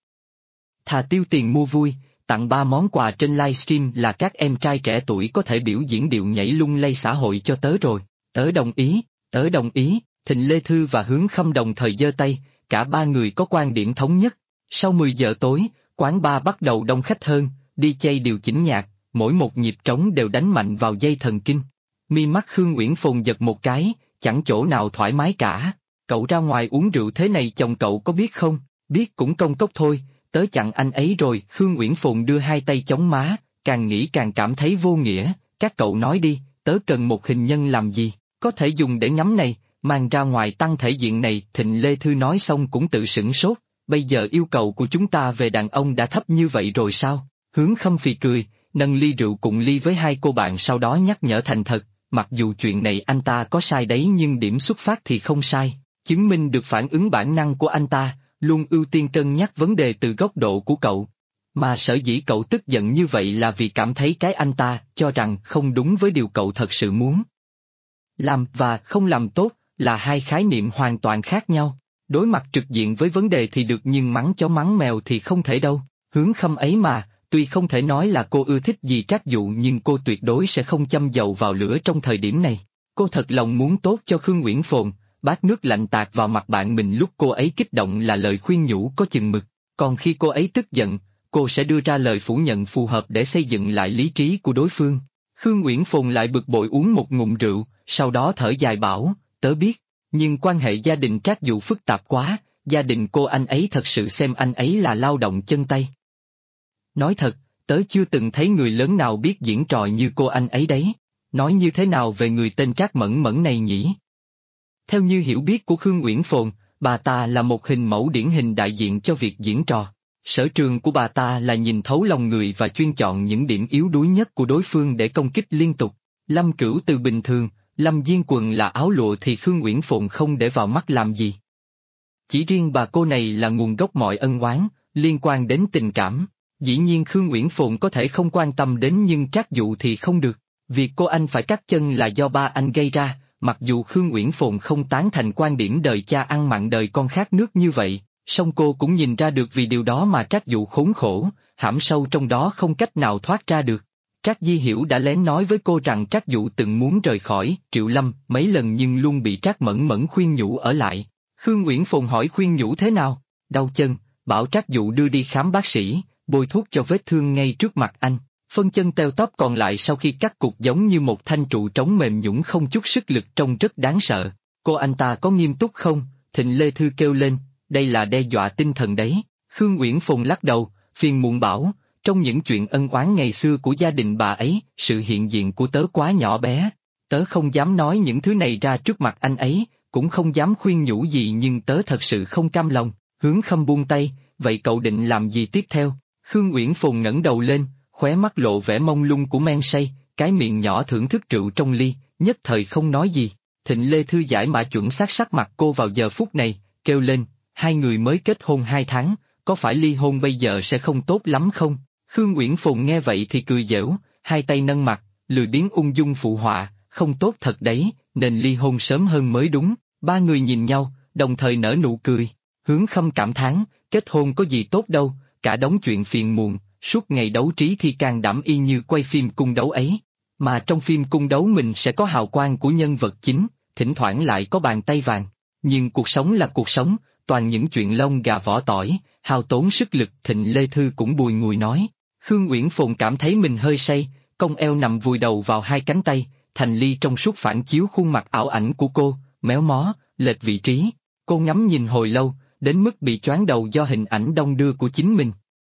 Thà tiêu tiền mua vui, tặng 3 món quà trên livestream là các em trai trẻ tuổi có thể biểu diễn điệu nhảy lung lay xã hội cho tớ rồi. Tớ đồng ý, tớ đồng ý. Thịnh Lê Thư và Hướng Khâm đồng thời giơ tay, cả ba người có quan điểm thống nhất. Sau 10 giờ tối, quán bar bắt đầu đông khách hơn, DJ điều chỉnh nhạc, mỗi một nhịp trống đều đánh mạnh vào dây thần kinh. Mi mắt Khương Uyển Phùng giật một cái, chẳng chỗ nào thoải mái cả. Cậu ra ngoài uống rượu thế này chồng cậu có biết không? Biết cũng công cốc thôi, tớ chặn anh ấy rồi. Khương Uyển Phùng đưa hai tay chống má, càng nghĩ càng cảm thấy vô nghĩa. Các cậu nói đi, tớ cần một hình nhân làm gì? Có thể dùng để ngắm này, mang ra ngoài tăng thể diện này. Thịnh Lê Thư nói xong cũng tự sửng sốt. Bây giờ yêu cầu của chúng ta về đàn ông đã thấp như vậy rồi sao? Hướng Khâm phì cười, nâng ly rượu cùng ly với hai cô bạn sau đó nhắc nhở thành thật. Mặc dù chuyện này anh ta có sai đấy nhưng điểm xuất phát thì không sai, chứng minh được phản ứng bản năng của anh ta, luôn ưu tiên cân nhắc vấn đề từ góc độ của cậu. Mà sở dĩ cậu tức giận như vậy là vì cảm thấy cái anh ta cho rằng không đúng với điều cậu thật sự muốn làm và không làm tốt là hai khái niệm hoàn toàn khác nhau. Đối mặt trực diện với vấn đề thì được nhưng mắng chó mắng mèo thì không thể đâu. Hướng Khâm ấy mà, tuy không thể nói là cô ưa thích gì Trác Dụ nhưng cô tuyệt đối sẽ không châm dầu vào lửa trong thời điểm này. Cô thật lòng muốn tốt cho Khương Uyển Phồn, bát nước lạnh tạt vào mặt bạn mình lúc cô ấy kích động là lời khuyên nhủ có chừng mực, còn khi cô ấy tức giận, cô sẽ đưa ra lời phủ nhận phù hợp để xây dựng lại lý trí của đối phương. Khương Uyển Phồn lại bực bội uống một ngụm rượu, sau đó thở dài bảo, tớ biết, nhưng quan hệ gia đình Trác Dụ phức tạp quá, gia đình cô anh ấy thật sự xem anh ấy là lao động chân tay. Nói thật, tớ chưa từng thấy người lớn nào biết diễn trò như cô anh ấy đấy. Nói như thế nào về người tên Trác Mẫn Mẫn này nhỉ? Theo như hiểu biết của Khương Uyển Phồn, bà ta là một hình mẫu điển hình đại diện cho việc diễn trò. Sở trường của bà ta là nhìn thấu lòng người và chuyên chọn những điểm yếu đuối nhất của đối phương để công kích liên tục. Lâm Cửu từ bình thường, Lâm Diên quần là áo lụa thì Khương Uyển Phồn không để vào mắt làm gì. Chỉ riêng bà cô này là nguồn gốc mọi ân oán, liên quan đến tình cảm. Dĩ nhiên Khương Uyển Phồn có thể không quan tâm đến nhưng Trác Dụ thì không được. Việc cô anh phải cắt chân là do ba anh gây ra, mặc dù Khương Uyển Phồn không tán thành quan điểm đời cha ăn mặn đời con khát nước như vậy, song cô cũng nhìn ra được vì điều đó mà Trác Dụ khốn khổ, hãm sâu trong đó không cách nào thoát ra được. Trác Di Hiểu đã lén nói với cô rằng Trác Dụ từng muốn rời khỏi Triệu Lâm mấy lần nhưng luôn bị Trác Mẫn Mẫn khuyên nhủ ở lại. Khương Uyển Phồn hỏi khuyên nhủ thế nào? Đau chân, bảo Trác Dụ đưa đi khám bác sĩ, bôi thuốc cho vết thương ngay trước mặt anh. Phân chân teo tóp còn lại sau khi cắt cục giống như một thanh trụ trống mềm nhũn không chút sức lực trông rất đáng sợ. Cô anh ta có nghiêm túc không? Thịnh Lê Thư kêu lên, đây là đe dọa tinh thần đấy. Khương Uyển Phồn lắc đầu, phiền muộn bảo, trong những chuyện ân oán ngày xưa của gia đình bà ấy, sự hiện diện của tớ quá nhỏ bé. Tớ không dám nói những thứ này ra trước mặt anh ấy, cũng không dám khuyên nhủ gì nhưng tớ thật sự không cam lòng. Hướng Khâm buông tay, vậy cậu định làm gì tiếp theo? Khương Uyển Phồn ngẩng đầu lên, khóe mắt lộ vẻ mông lung của men say, cái miệng nhỏ thưởng thức rượu trong ly, nhất thời không nói gì. Thịnh Lê Thư giải mã chuẩn xác sắc mặt cô vào giờ phút này, kêu lên, hai người mới kết hôn 2 tháng, có phải ly hôn bây giờ sẽ không tốt lắm không? Khương Uyển Phồn nghe vậy thì cười giễu, hai tay nâng mặt, lười biếng ung dung phụ họa, không tốt thật đấy, nên ly hôn sớm hơn mới đúng. Ba người nhìn nhau, đồng thời nở nụ cười. Hướng Khâm cảm thán, kết hôn có gì tốt đâu, cả đống chuyện phiền muộn, suốt ngày đấu trí thì can đảm y như quay phim cung đấu ấy. Mà trong phim cung đấu mình sẽ có hào quang của nhân vật chính, thỉnh thoảng lại có bàn tay vàng. Nhưng cuộc sống là cuộc sống, toàn những chuyện lông gà vỏ tỏi, hao tốn sức lực. Thịnh Lê Thư cũng bùi ngùi nói. Khương Uyển Phồn cảm thấy mình hơi say, cong eo nằm vùi đầu vào hai cánh tay, thành ly trong suốt phản chiếu khuôn mặt ảo ảnh của cô, méo mó, lệch vị trí. Cô ngắm nhìn hồi lâu, đến mức bị choáng đầu do hình ảnh đong đưa của chính mình.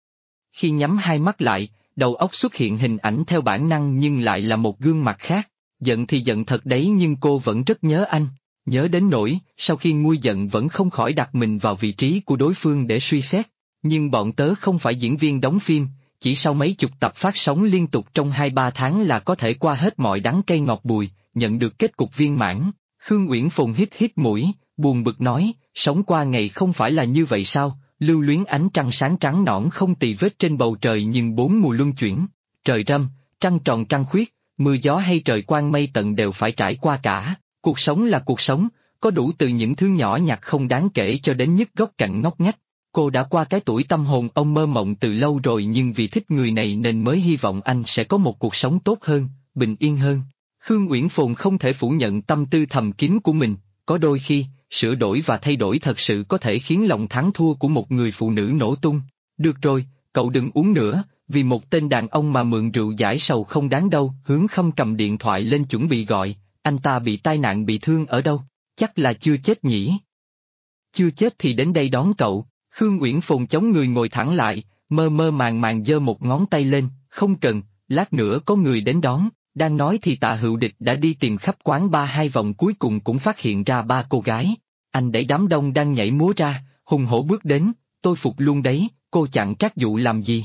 Khi nhắm hai mắt lại, đầu óc xuất hiện hình ảnh theo bản năng nhưng lại là một gương mặt khác. Giận thì giận thật đấy nhưng cô vẫn rất nhớ anh. Nhớ đến nỗi, sau khi nguôi giận vẫn không khỏi đặt mình vào vị trí của đối phương để suy xét. Nhưng bọn tớ không phải diễn viên đóng phim, chỉ sau mấy chục tập phát sóng liên tục trong 2-3 tháng là có thể qua hết mọi đắng cay ngọt bùi, nhận được kết cục viên mãn. Khương Uyển Phồn hít hít mũi, buồn bực nói, sống qua ngày không phải là như vậy sao, lưu luyến ánh trăng sáng trắng nõn không tì vết trên bầu trời nhưng bốn mùa luân chuyển, trời râm, trăng tròn trăng khuyết, mưa gió hay trời quang mây tận đều phải trải qua cả. Cuộc sống là cuộc sống, có đủ từ những thứ nhỏ nhặt không đáng kể cho đến nhức góc cạnh ngóc ngách. Cô đã qua cái tuổi tâm hồn ông mơ mộng từ lâu rồi nhưng vì thích người này nên mới hy vọng anh sẽ có một cuộc sống tốt hơn, bình yên hơn. Khương Uyển Phồn không thể phủ nhận tâm tư thầm kín của mình, có đôi khi, sửa đổi và thay đổi thật sự có thể khiến lòng thắng thua của một người phụ nữ nổ tung. Được rồi, cậu đừng uống nữa, vì một tên đàn ông mà mượn rượu giải sầu không đáng đâu. Hướng Khâm cầm điện thoại lên chuẩn bị gọi, anh ta bị tai nạn bị thương ở đâu, chắc là chưa chết nhỉ. Chưa chết thì đến đây đón cậu. Khương Uyển Phồn chống người ngồi thẳng lại, mơ mơ màng màng giơ một ngón tay lên, không cần, lát nữa có người đến đón. Đang nói thì Tạ Hữu Địch đã đi tìm khắp quán bar 2 vòng cuối cùng cũng phát hiện ra 3 cô gái. Anh đẩy đám đông đang nhảy múa ra, hùng hổ bước đến, tôi phục luôn đấy, cô chặn Trác Dụ làm gì?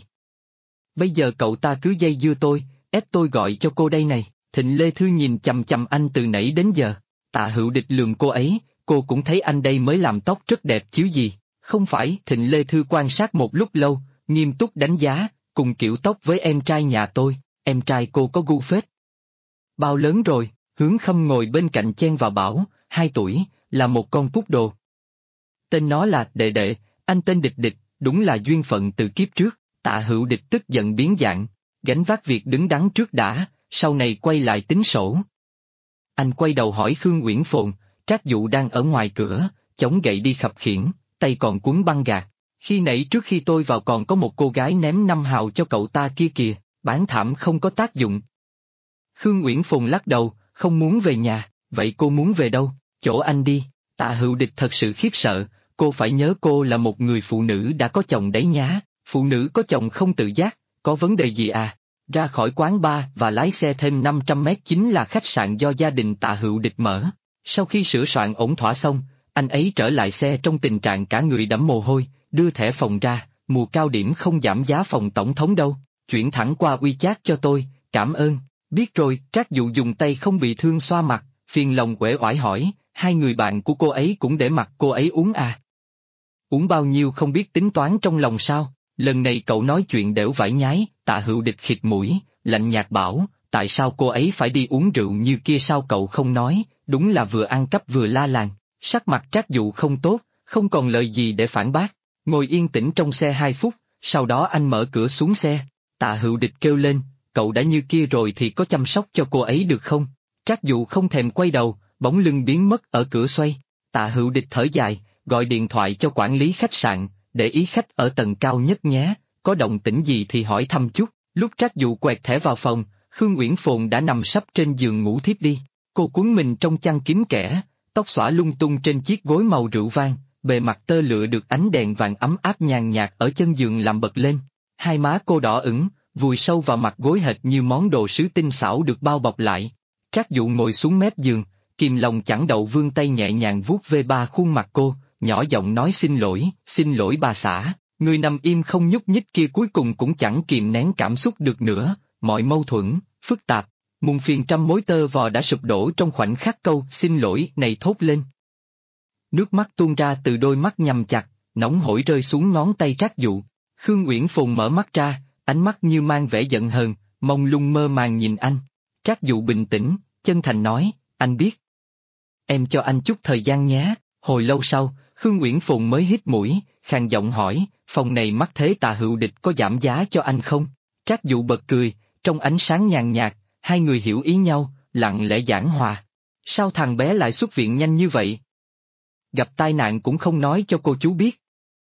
Bây giờ cậu ta cứ dây dưa tôi, ép tôi gọi cho cô đây này. Thịnh Lê Thư nhìn chằm chằm anh từ nãy đến giờ. Tạ Hữu Địch lườm cô ấy, cô cũng thấy anh đây mới làm tóc rất đẹp chứ gì. Không phải. Thịnh Lê Thư quan sát một lúc lâu, nghiêm túc đánh giá, cùng kiểu tóc với em trai nhà tôi, em trai cô có gu phết. Bao lớn rồi? Hướng Khâm ngồi bên cạnh chen vào bảo, 2 tuổi, là một con pút đồ. Tên nó là Đệ Đệ, anh tên Địch Địch, đúng là duyên phận từ kiếp trước. Tạ Hữu Địch tức giận biến dạng, gánh vác việc đứng đắn trước đã, sau này quay lại tính sổ. Anh quay đầu hỏi Khương Uyển Phồn, Trác Dụ đang ở ngoài cửa, chống gậy đi khập khiễng, tay còn cuốn băng gạc. Khi nãy trước khi tôi vào còn có một cô gái ném 5 hào cho cậu ta kia kìa, bán thảm không có tác dụng. Khương Uyển Phồn lắc đầu, không muốn về nhà. Vậy cô muốn về đâu? Chỗ anh đi. Tạ Hữu Địch thật sự khiếp sợ, cô phải nhớ cô là một người phụ nữ đã có chồng đấy nhá. Phụ nữ có chồng không tự giác, có vấn đề gì à? Ra khỏi quán bar và lái xe thêm 500 mét chính là khách sạn do gia đình Tạ Hữu Địch mở. Sau khi sửa soạn ổn thỏa xong, anh ấy trở lại xe trong tình trạng cả người đẫm mồ hôi, đưa thẻ phòng ra, mùa cao điểm không giảm giá phòng tổng thống đâu, chuyển thẳng qua WeChat cho tôi, cảm ơn. Biết rồi. Trác Dụ dùng tay không bị thương xoa mặt, phiền lòng uể oải hỏi, 2 người bạn của cô ấy cũng để mặt cô ấy uống à? Uống bao nhiêu không biết tính toán trong lòng sao? Lần này cậu nói chuyện đểu vải nhái. Tạ Hữu Địch khịt mũi, lạnh nhạt bảo, tại sao cô ấy phải đi uống rượu như kia sao cậu không nói, đúng là vừa ăn cắp vừa la làng. Sắc mặt Trác Dụ không tốt, không còn lời gì để phản bác, ngồi yên tĩnh trong xe 2 phút, sau đó anh mở cửa xuống xe. Tạ Hữu Địch kêu lên, cậu đã như kia rồi thì có chăm sóc cho cô ấy được không? Trác Dụ không thèm quay đầu, bóng lưng biến mất ở cửa xoay. Tạ Hữu Địch thở dài, gọi điện thoại cho quản lý khách sạn, để ý khách ở tầng cao nhất nhé, có động tĩnh gì thì hỏi thăm chút. Lúc Trác Dụ quẹt thẻ vào phòng, Khương Uyển Phồn đã nằm sấp trên giường ngủ thiếp đi. Cô cuốn mình trong chăn kín kẽ, tóc xõa lung tung trên chiếc gối màu rượu vang, bề mặt tơ lụa được ánh đèn vàng ấm áp nhàn nhạt ở chân giường làm bật lên. Hai má cô đỏ ửng, vùi sâu vào mặt gối hệt như món đồ sứ tinh xảo được bao bọc lại. Trác Dụ ngồi xuống mép giường, kìm lòng chẳng đậu vươn tay nhẹ nhàng vuốt ve ba khuôn mặt cô, nhỏ giọng nói xin lỗi bà xã. Người nằm im không nhúc nhích kia cuối cùng cũng chẳng kìm nén cảm xúc được nữa, mọi mâu thuẫn, phức tạp, muôn phiền trăm mối tơ vò đã sụp đổ trong khoảnh khắc câu xin lỗi này thốt lên. Nước mắt tuôn ra từ đôi mắt nhắm chặt, nóng hổi rơi xuống ngón tay Trác Dụ. Khương Uyển Phồn mở mắt ra, ánh mắt như mang vẻ giận hờn, mông lung mơ màng nhìn anh. Trác Dụ bình tĩnh, chân thành nói, anh biết. Em cho anh chút thời gian nhé. Hồi lâu sau, Khương Uyển Phồn mới hít mũi, khàn giọng hỏi, phòng này mắc thế Tạ Hữu Địch có giảm giá cho anh không? Trác Dụ bật cười, trong ánh sáng nhàn nhạt, hai người hiểu ý nhau, lặng lẽ giảng hòa. Sao thằng bé lại xuất viện nhanh như vậy? gặp tai nạn cũng không nói cho cô chú biết.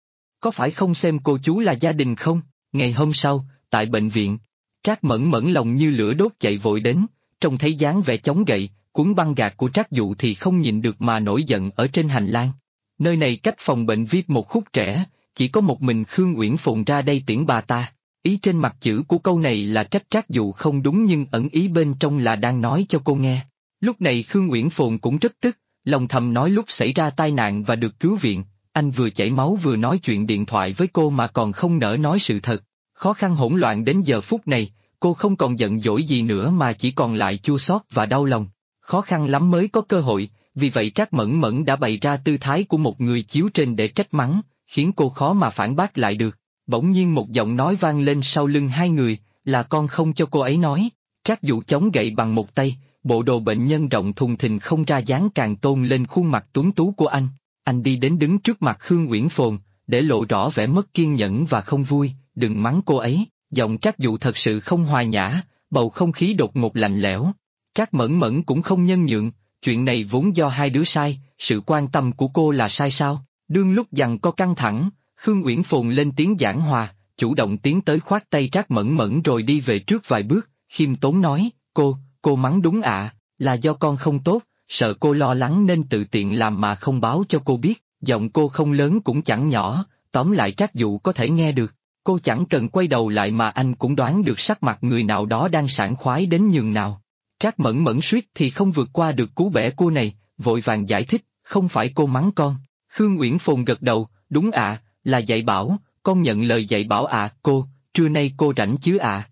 Có phải không xem cô chú là gia đình không? Ngày hôm sau, tại bệnh viện, Trác Mẫn Mẫn lòng như lửa đốt chạy vội đến, trông thấy dáng vẻ chống gậy, cuốn băng gạc của Trác Dụ thì không nhịn được mà nổi giận ở trên hành lang. Nơi này cách phòng bệnh VIP một khúc trẻ, chỉ có một mình Khương Uyển Phồn ra đây tiễn bà ta. Ý trên mặt chữ của câu này là trách Trác Dụ không đúng nhưng ẩn ý bên trong là đang nói cho cô nghe. Lúc này Khương Uyển Phồn cũng rất tức, lòng thầm nói lúc xảy ra tai nạn và được cứu viện, anh vừa chảy máu vừa nói chuyện điện thoại với cô mà còn không nỡ nói sự thật. Khó khăn hỗn loạn đến giờ phút này, cô không còn giận dỗi gì nữa mà chỉ còn lại chua xót và đau lòng. Khó khăn lắm mới có cơ hội, vì vậy Trác Mẫn Mẫn đã bày ra tư thái của một người chiếu trên để trách mắng, khiến cô khó mà phản bác lại được. Bỗng nhiên một giọng nói vang lên sau lưng hai người, là con không cho cô ấy nói. Trác Dụ chống gậy bằng một tay, bộ đồ bệnh nhân rộng thùng thình không ra dáng càng tôn lên khuôn mặt tuấn tú của anh. Anh đi đến đứng trước mặt Khương Uyển Phồn, để lộ rõ vẻ mất kiên nhẫn và không vui, đừng mắng cô ấy. Giọng Trác Dụ thật sự không hòa nhã, bầu không khí đột ngột lạnh lẽo. Trác Mẫn Mẫn cũng không nhân nhượng, chuyện này vốn do hai đứa sai, sự quan tâm của cô là sai sao? Đương lúc giằng co căng thẳng, Khương Uyển Phồn lên tiếng giảng hòa, chủ động tiến tới khoát tay Trác Mẫn Mẫn rồi đi về trước vài bước, khiêm tốn nói, cô mắng đúng ạ, là do con không tốt, sợ cô lo lắng nên tự tiện làm mà không báo cho cô biết, giọng cô không lớn cũng chẳng nhỏ, tóm lại Trác Dụ có thể nghe được. Cô chẳng cần quay đầu lại mà anh cũng đoán được sắc mặt người nào đó đang sảng khoái đến nhường nào. Trác Mẫn Mẫn suýt thì không vượt qua được cú bẻ cua này, vội vàng giải thích, không phải cô mắng con. Khương Uyển Phồn gật đầu, đúng ạ, là dạy bảo, con nhận lời dạy bảo ạ. Cô, trưa nay cô rảnh chứ ạ?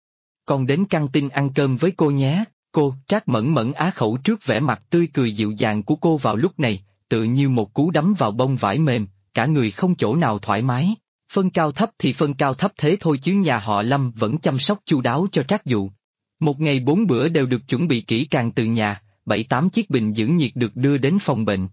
Con đến căng tin ăn cơm với cô nhé. Cô, Trác Mẫn Mẫn á khẩu trước vẻ mặt tươi cười dịu dàng của cô vào lúc này, tự như một cú đấm vào bông vải mềm, cả người không chỗ nào thoải mái. Phân cao thấp thì phân cao thấp thế thôi chứ nhà họ Lâm vẫn chăm sóc chu đáo cho Trác Dụ. Một ngày 4 bữa đều được chuẩn bị kỹ càng từ nhà, 7-8 chiếc bình giữ nhiệt được đưa đến phòng bệnh.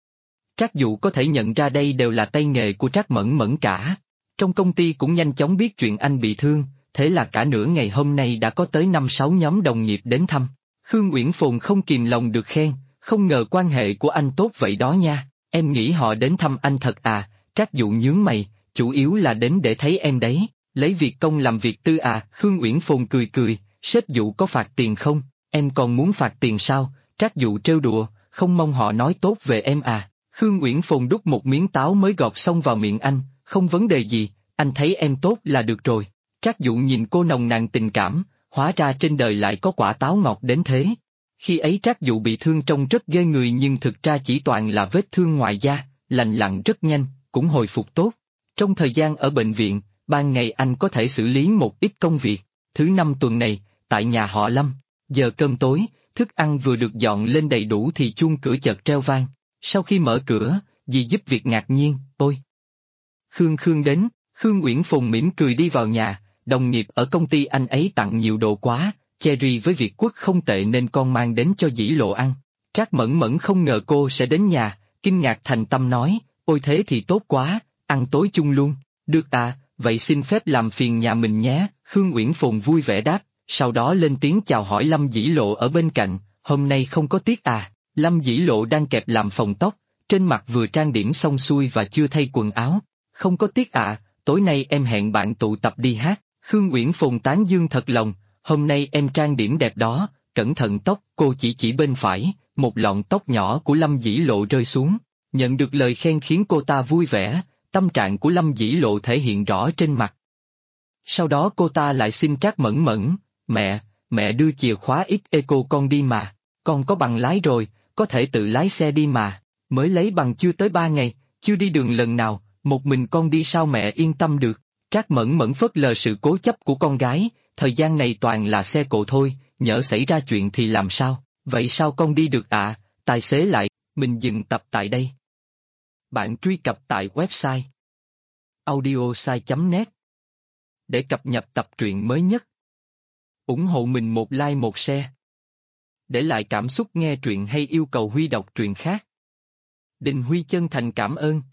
Trác Dụ có thể nhận ra đây đều là tay nghề của Trác Mẫn Mẫn cả. Trong công ty cũng nhanh chóng biết chuyện anh bị thương, thế là cả nửa ngày hôm nay đã có tới 5-6 nhóm đồng nghiệp đến thăm. Khương Uyển Phồn không kìm lòng được khen, không ngờ quan hệ của anh tốt vậy đó nha, em nghĩ họ đến thăm anh thật à? Trác Dụ nhướng mày, chủ yếu là đến để thấy em đấy, lấy việc công làm việc tư à? Khương Uyển Phồn cười cười, sếp Dụ có phạt tiền không? Em còn muốn phạt tiền sao? Trác Dụ trêu đùa, không mong họ nói tốt về em à? Khương Uyển Phồn đút một miếng táo mới gọt xong vào miệng anh, không vấn đề gì, anh thấy em tốt là được rồi. Trác Dụ nhìn cô nồng nàn tình cảm, hóa ra trên đời lại có quả táo ngọt đến thế. Khi ấy Trác Dụ bị thương trông rất ghê người nhưng thực ra chỉ toàn là vết thương ngoài da, lành lặn rất nhanh, cũng hồi phục tốt. Trong thời gian ở bệnh viện, ban ngày anh có thể xử lý một ít công việc. Thứ năm tuần này, tại nhà họ Lâm, giờ cơm tối, thức ăn vừa được dọn lên đầy đủ thì chuông cửa chợt reo vang. Sau khi mở cửa, dì giúp việc ngạc nhiên, ôi! Khương đến, Khương Uyển Phồn mỉm cười đi vào nhà, đồng nghiệp ở công ty anh ấy tặng nhiều đồ quá, cherry với Việt Quất không tệ nên con mang đến cho dĩ lộ ăn. Trác Mẫn Mẫn không ngờ cô sẽ đến nhà, kinh ngạc thành tâm nói, ôi thế thì tốt quá, ăn tối chung luôn, được à, vậy xin phép làm phiền nhà mình nhé. Khương Uyển Phồn vui vẻ đáp, sau đó lên tiếng chào hỏi Lâm Dĩ Lộ ở bên cạnh, hôm nay không có tiết à? Lâm Dĩ Lộ đang kẹp làm phòng tóc, trên mặt vừa trang điểm xong xuôi và chưa thay quần áo. Không có tiết à, tối nay em hẹn bạn tụ tập đi hát. Khương Uyển Phồn tán dương thật lòng, hôm nay em trang điểm đẹp đó, cẩn thận tóc. Cô chỉ bên phải, một lọn tóc nhỏ của Lâm Dĩ Lộ rơi xuống. Nhận được lời khen khiến cô ta vui vẻ, tâm trạng của Lâm Dĩ Lộ thể hiện rõ trên mặt. Sau đó cô ta lại xin Trác Mẫn Mẫn, mẹ đưa chìa khóa Eco con đi mà, con có bằng lái rồi, có thể tự lái xe đi mà, mới lấy bằng chưa tới 3 ngày, chưa đi đường lần nào, một mình con đi sao mẹ yên tâm được. Trác Mẫn Mẫn phớt lờ sự cố chấp của con gái, thời gian này toàn là xe cộ thôi, nhỡ xảy ra chuyện thì làm sao, vậy sao con đi được ạ? Tài xế lại, mình dừng tập tại đây. Bạn truy cập tại website audiosai.net để cập nhật tập truyện mới nhất. Ủng hộ mình một like một share. Để lại cảm xúc nghe truyện hay yêu cầu Huy đọc truyện khác. Đình Huy chân thành cảm ơn.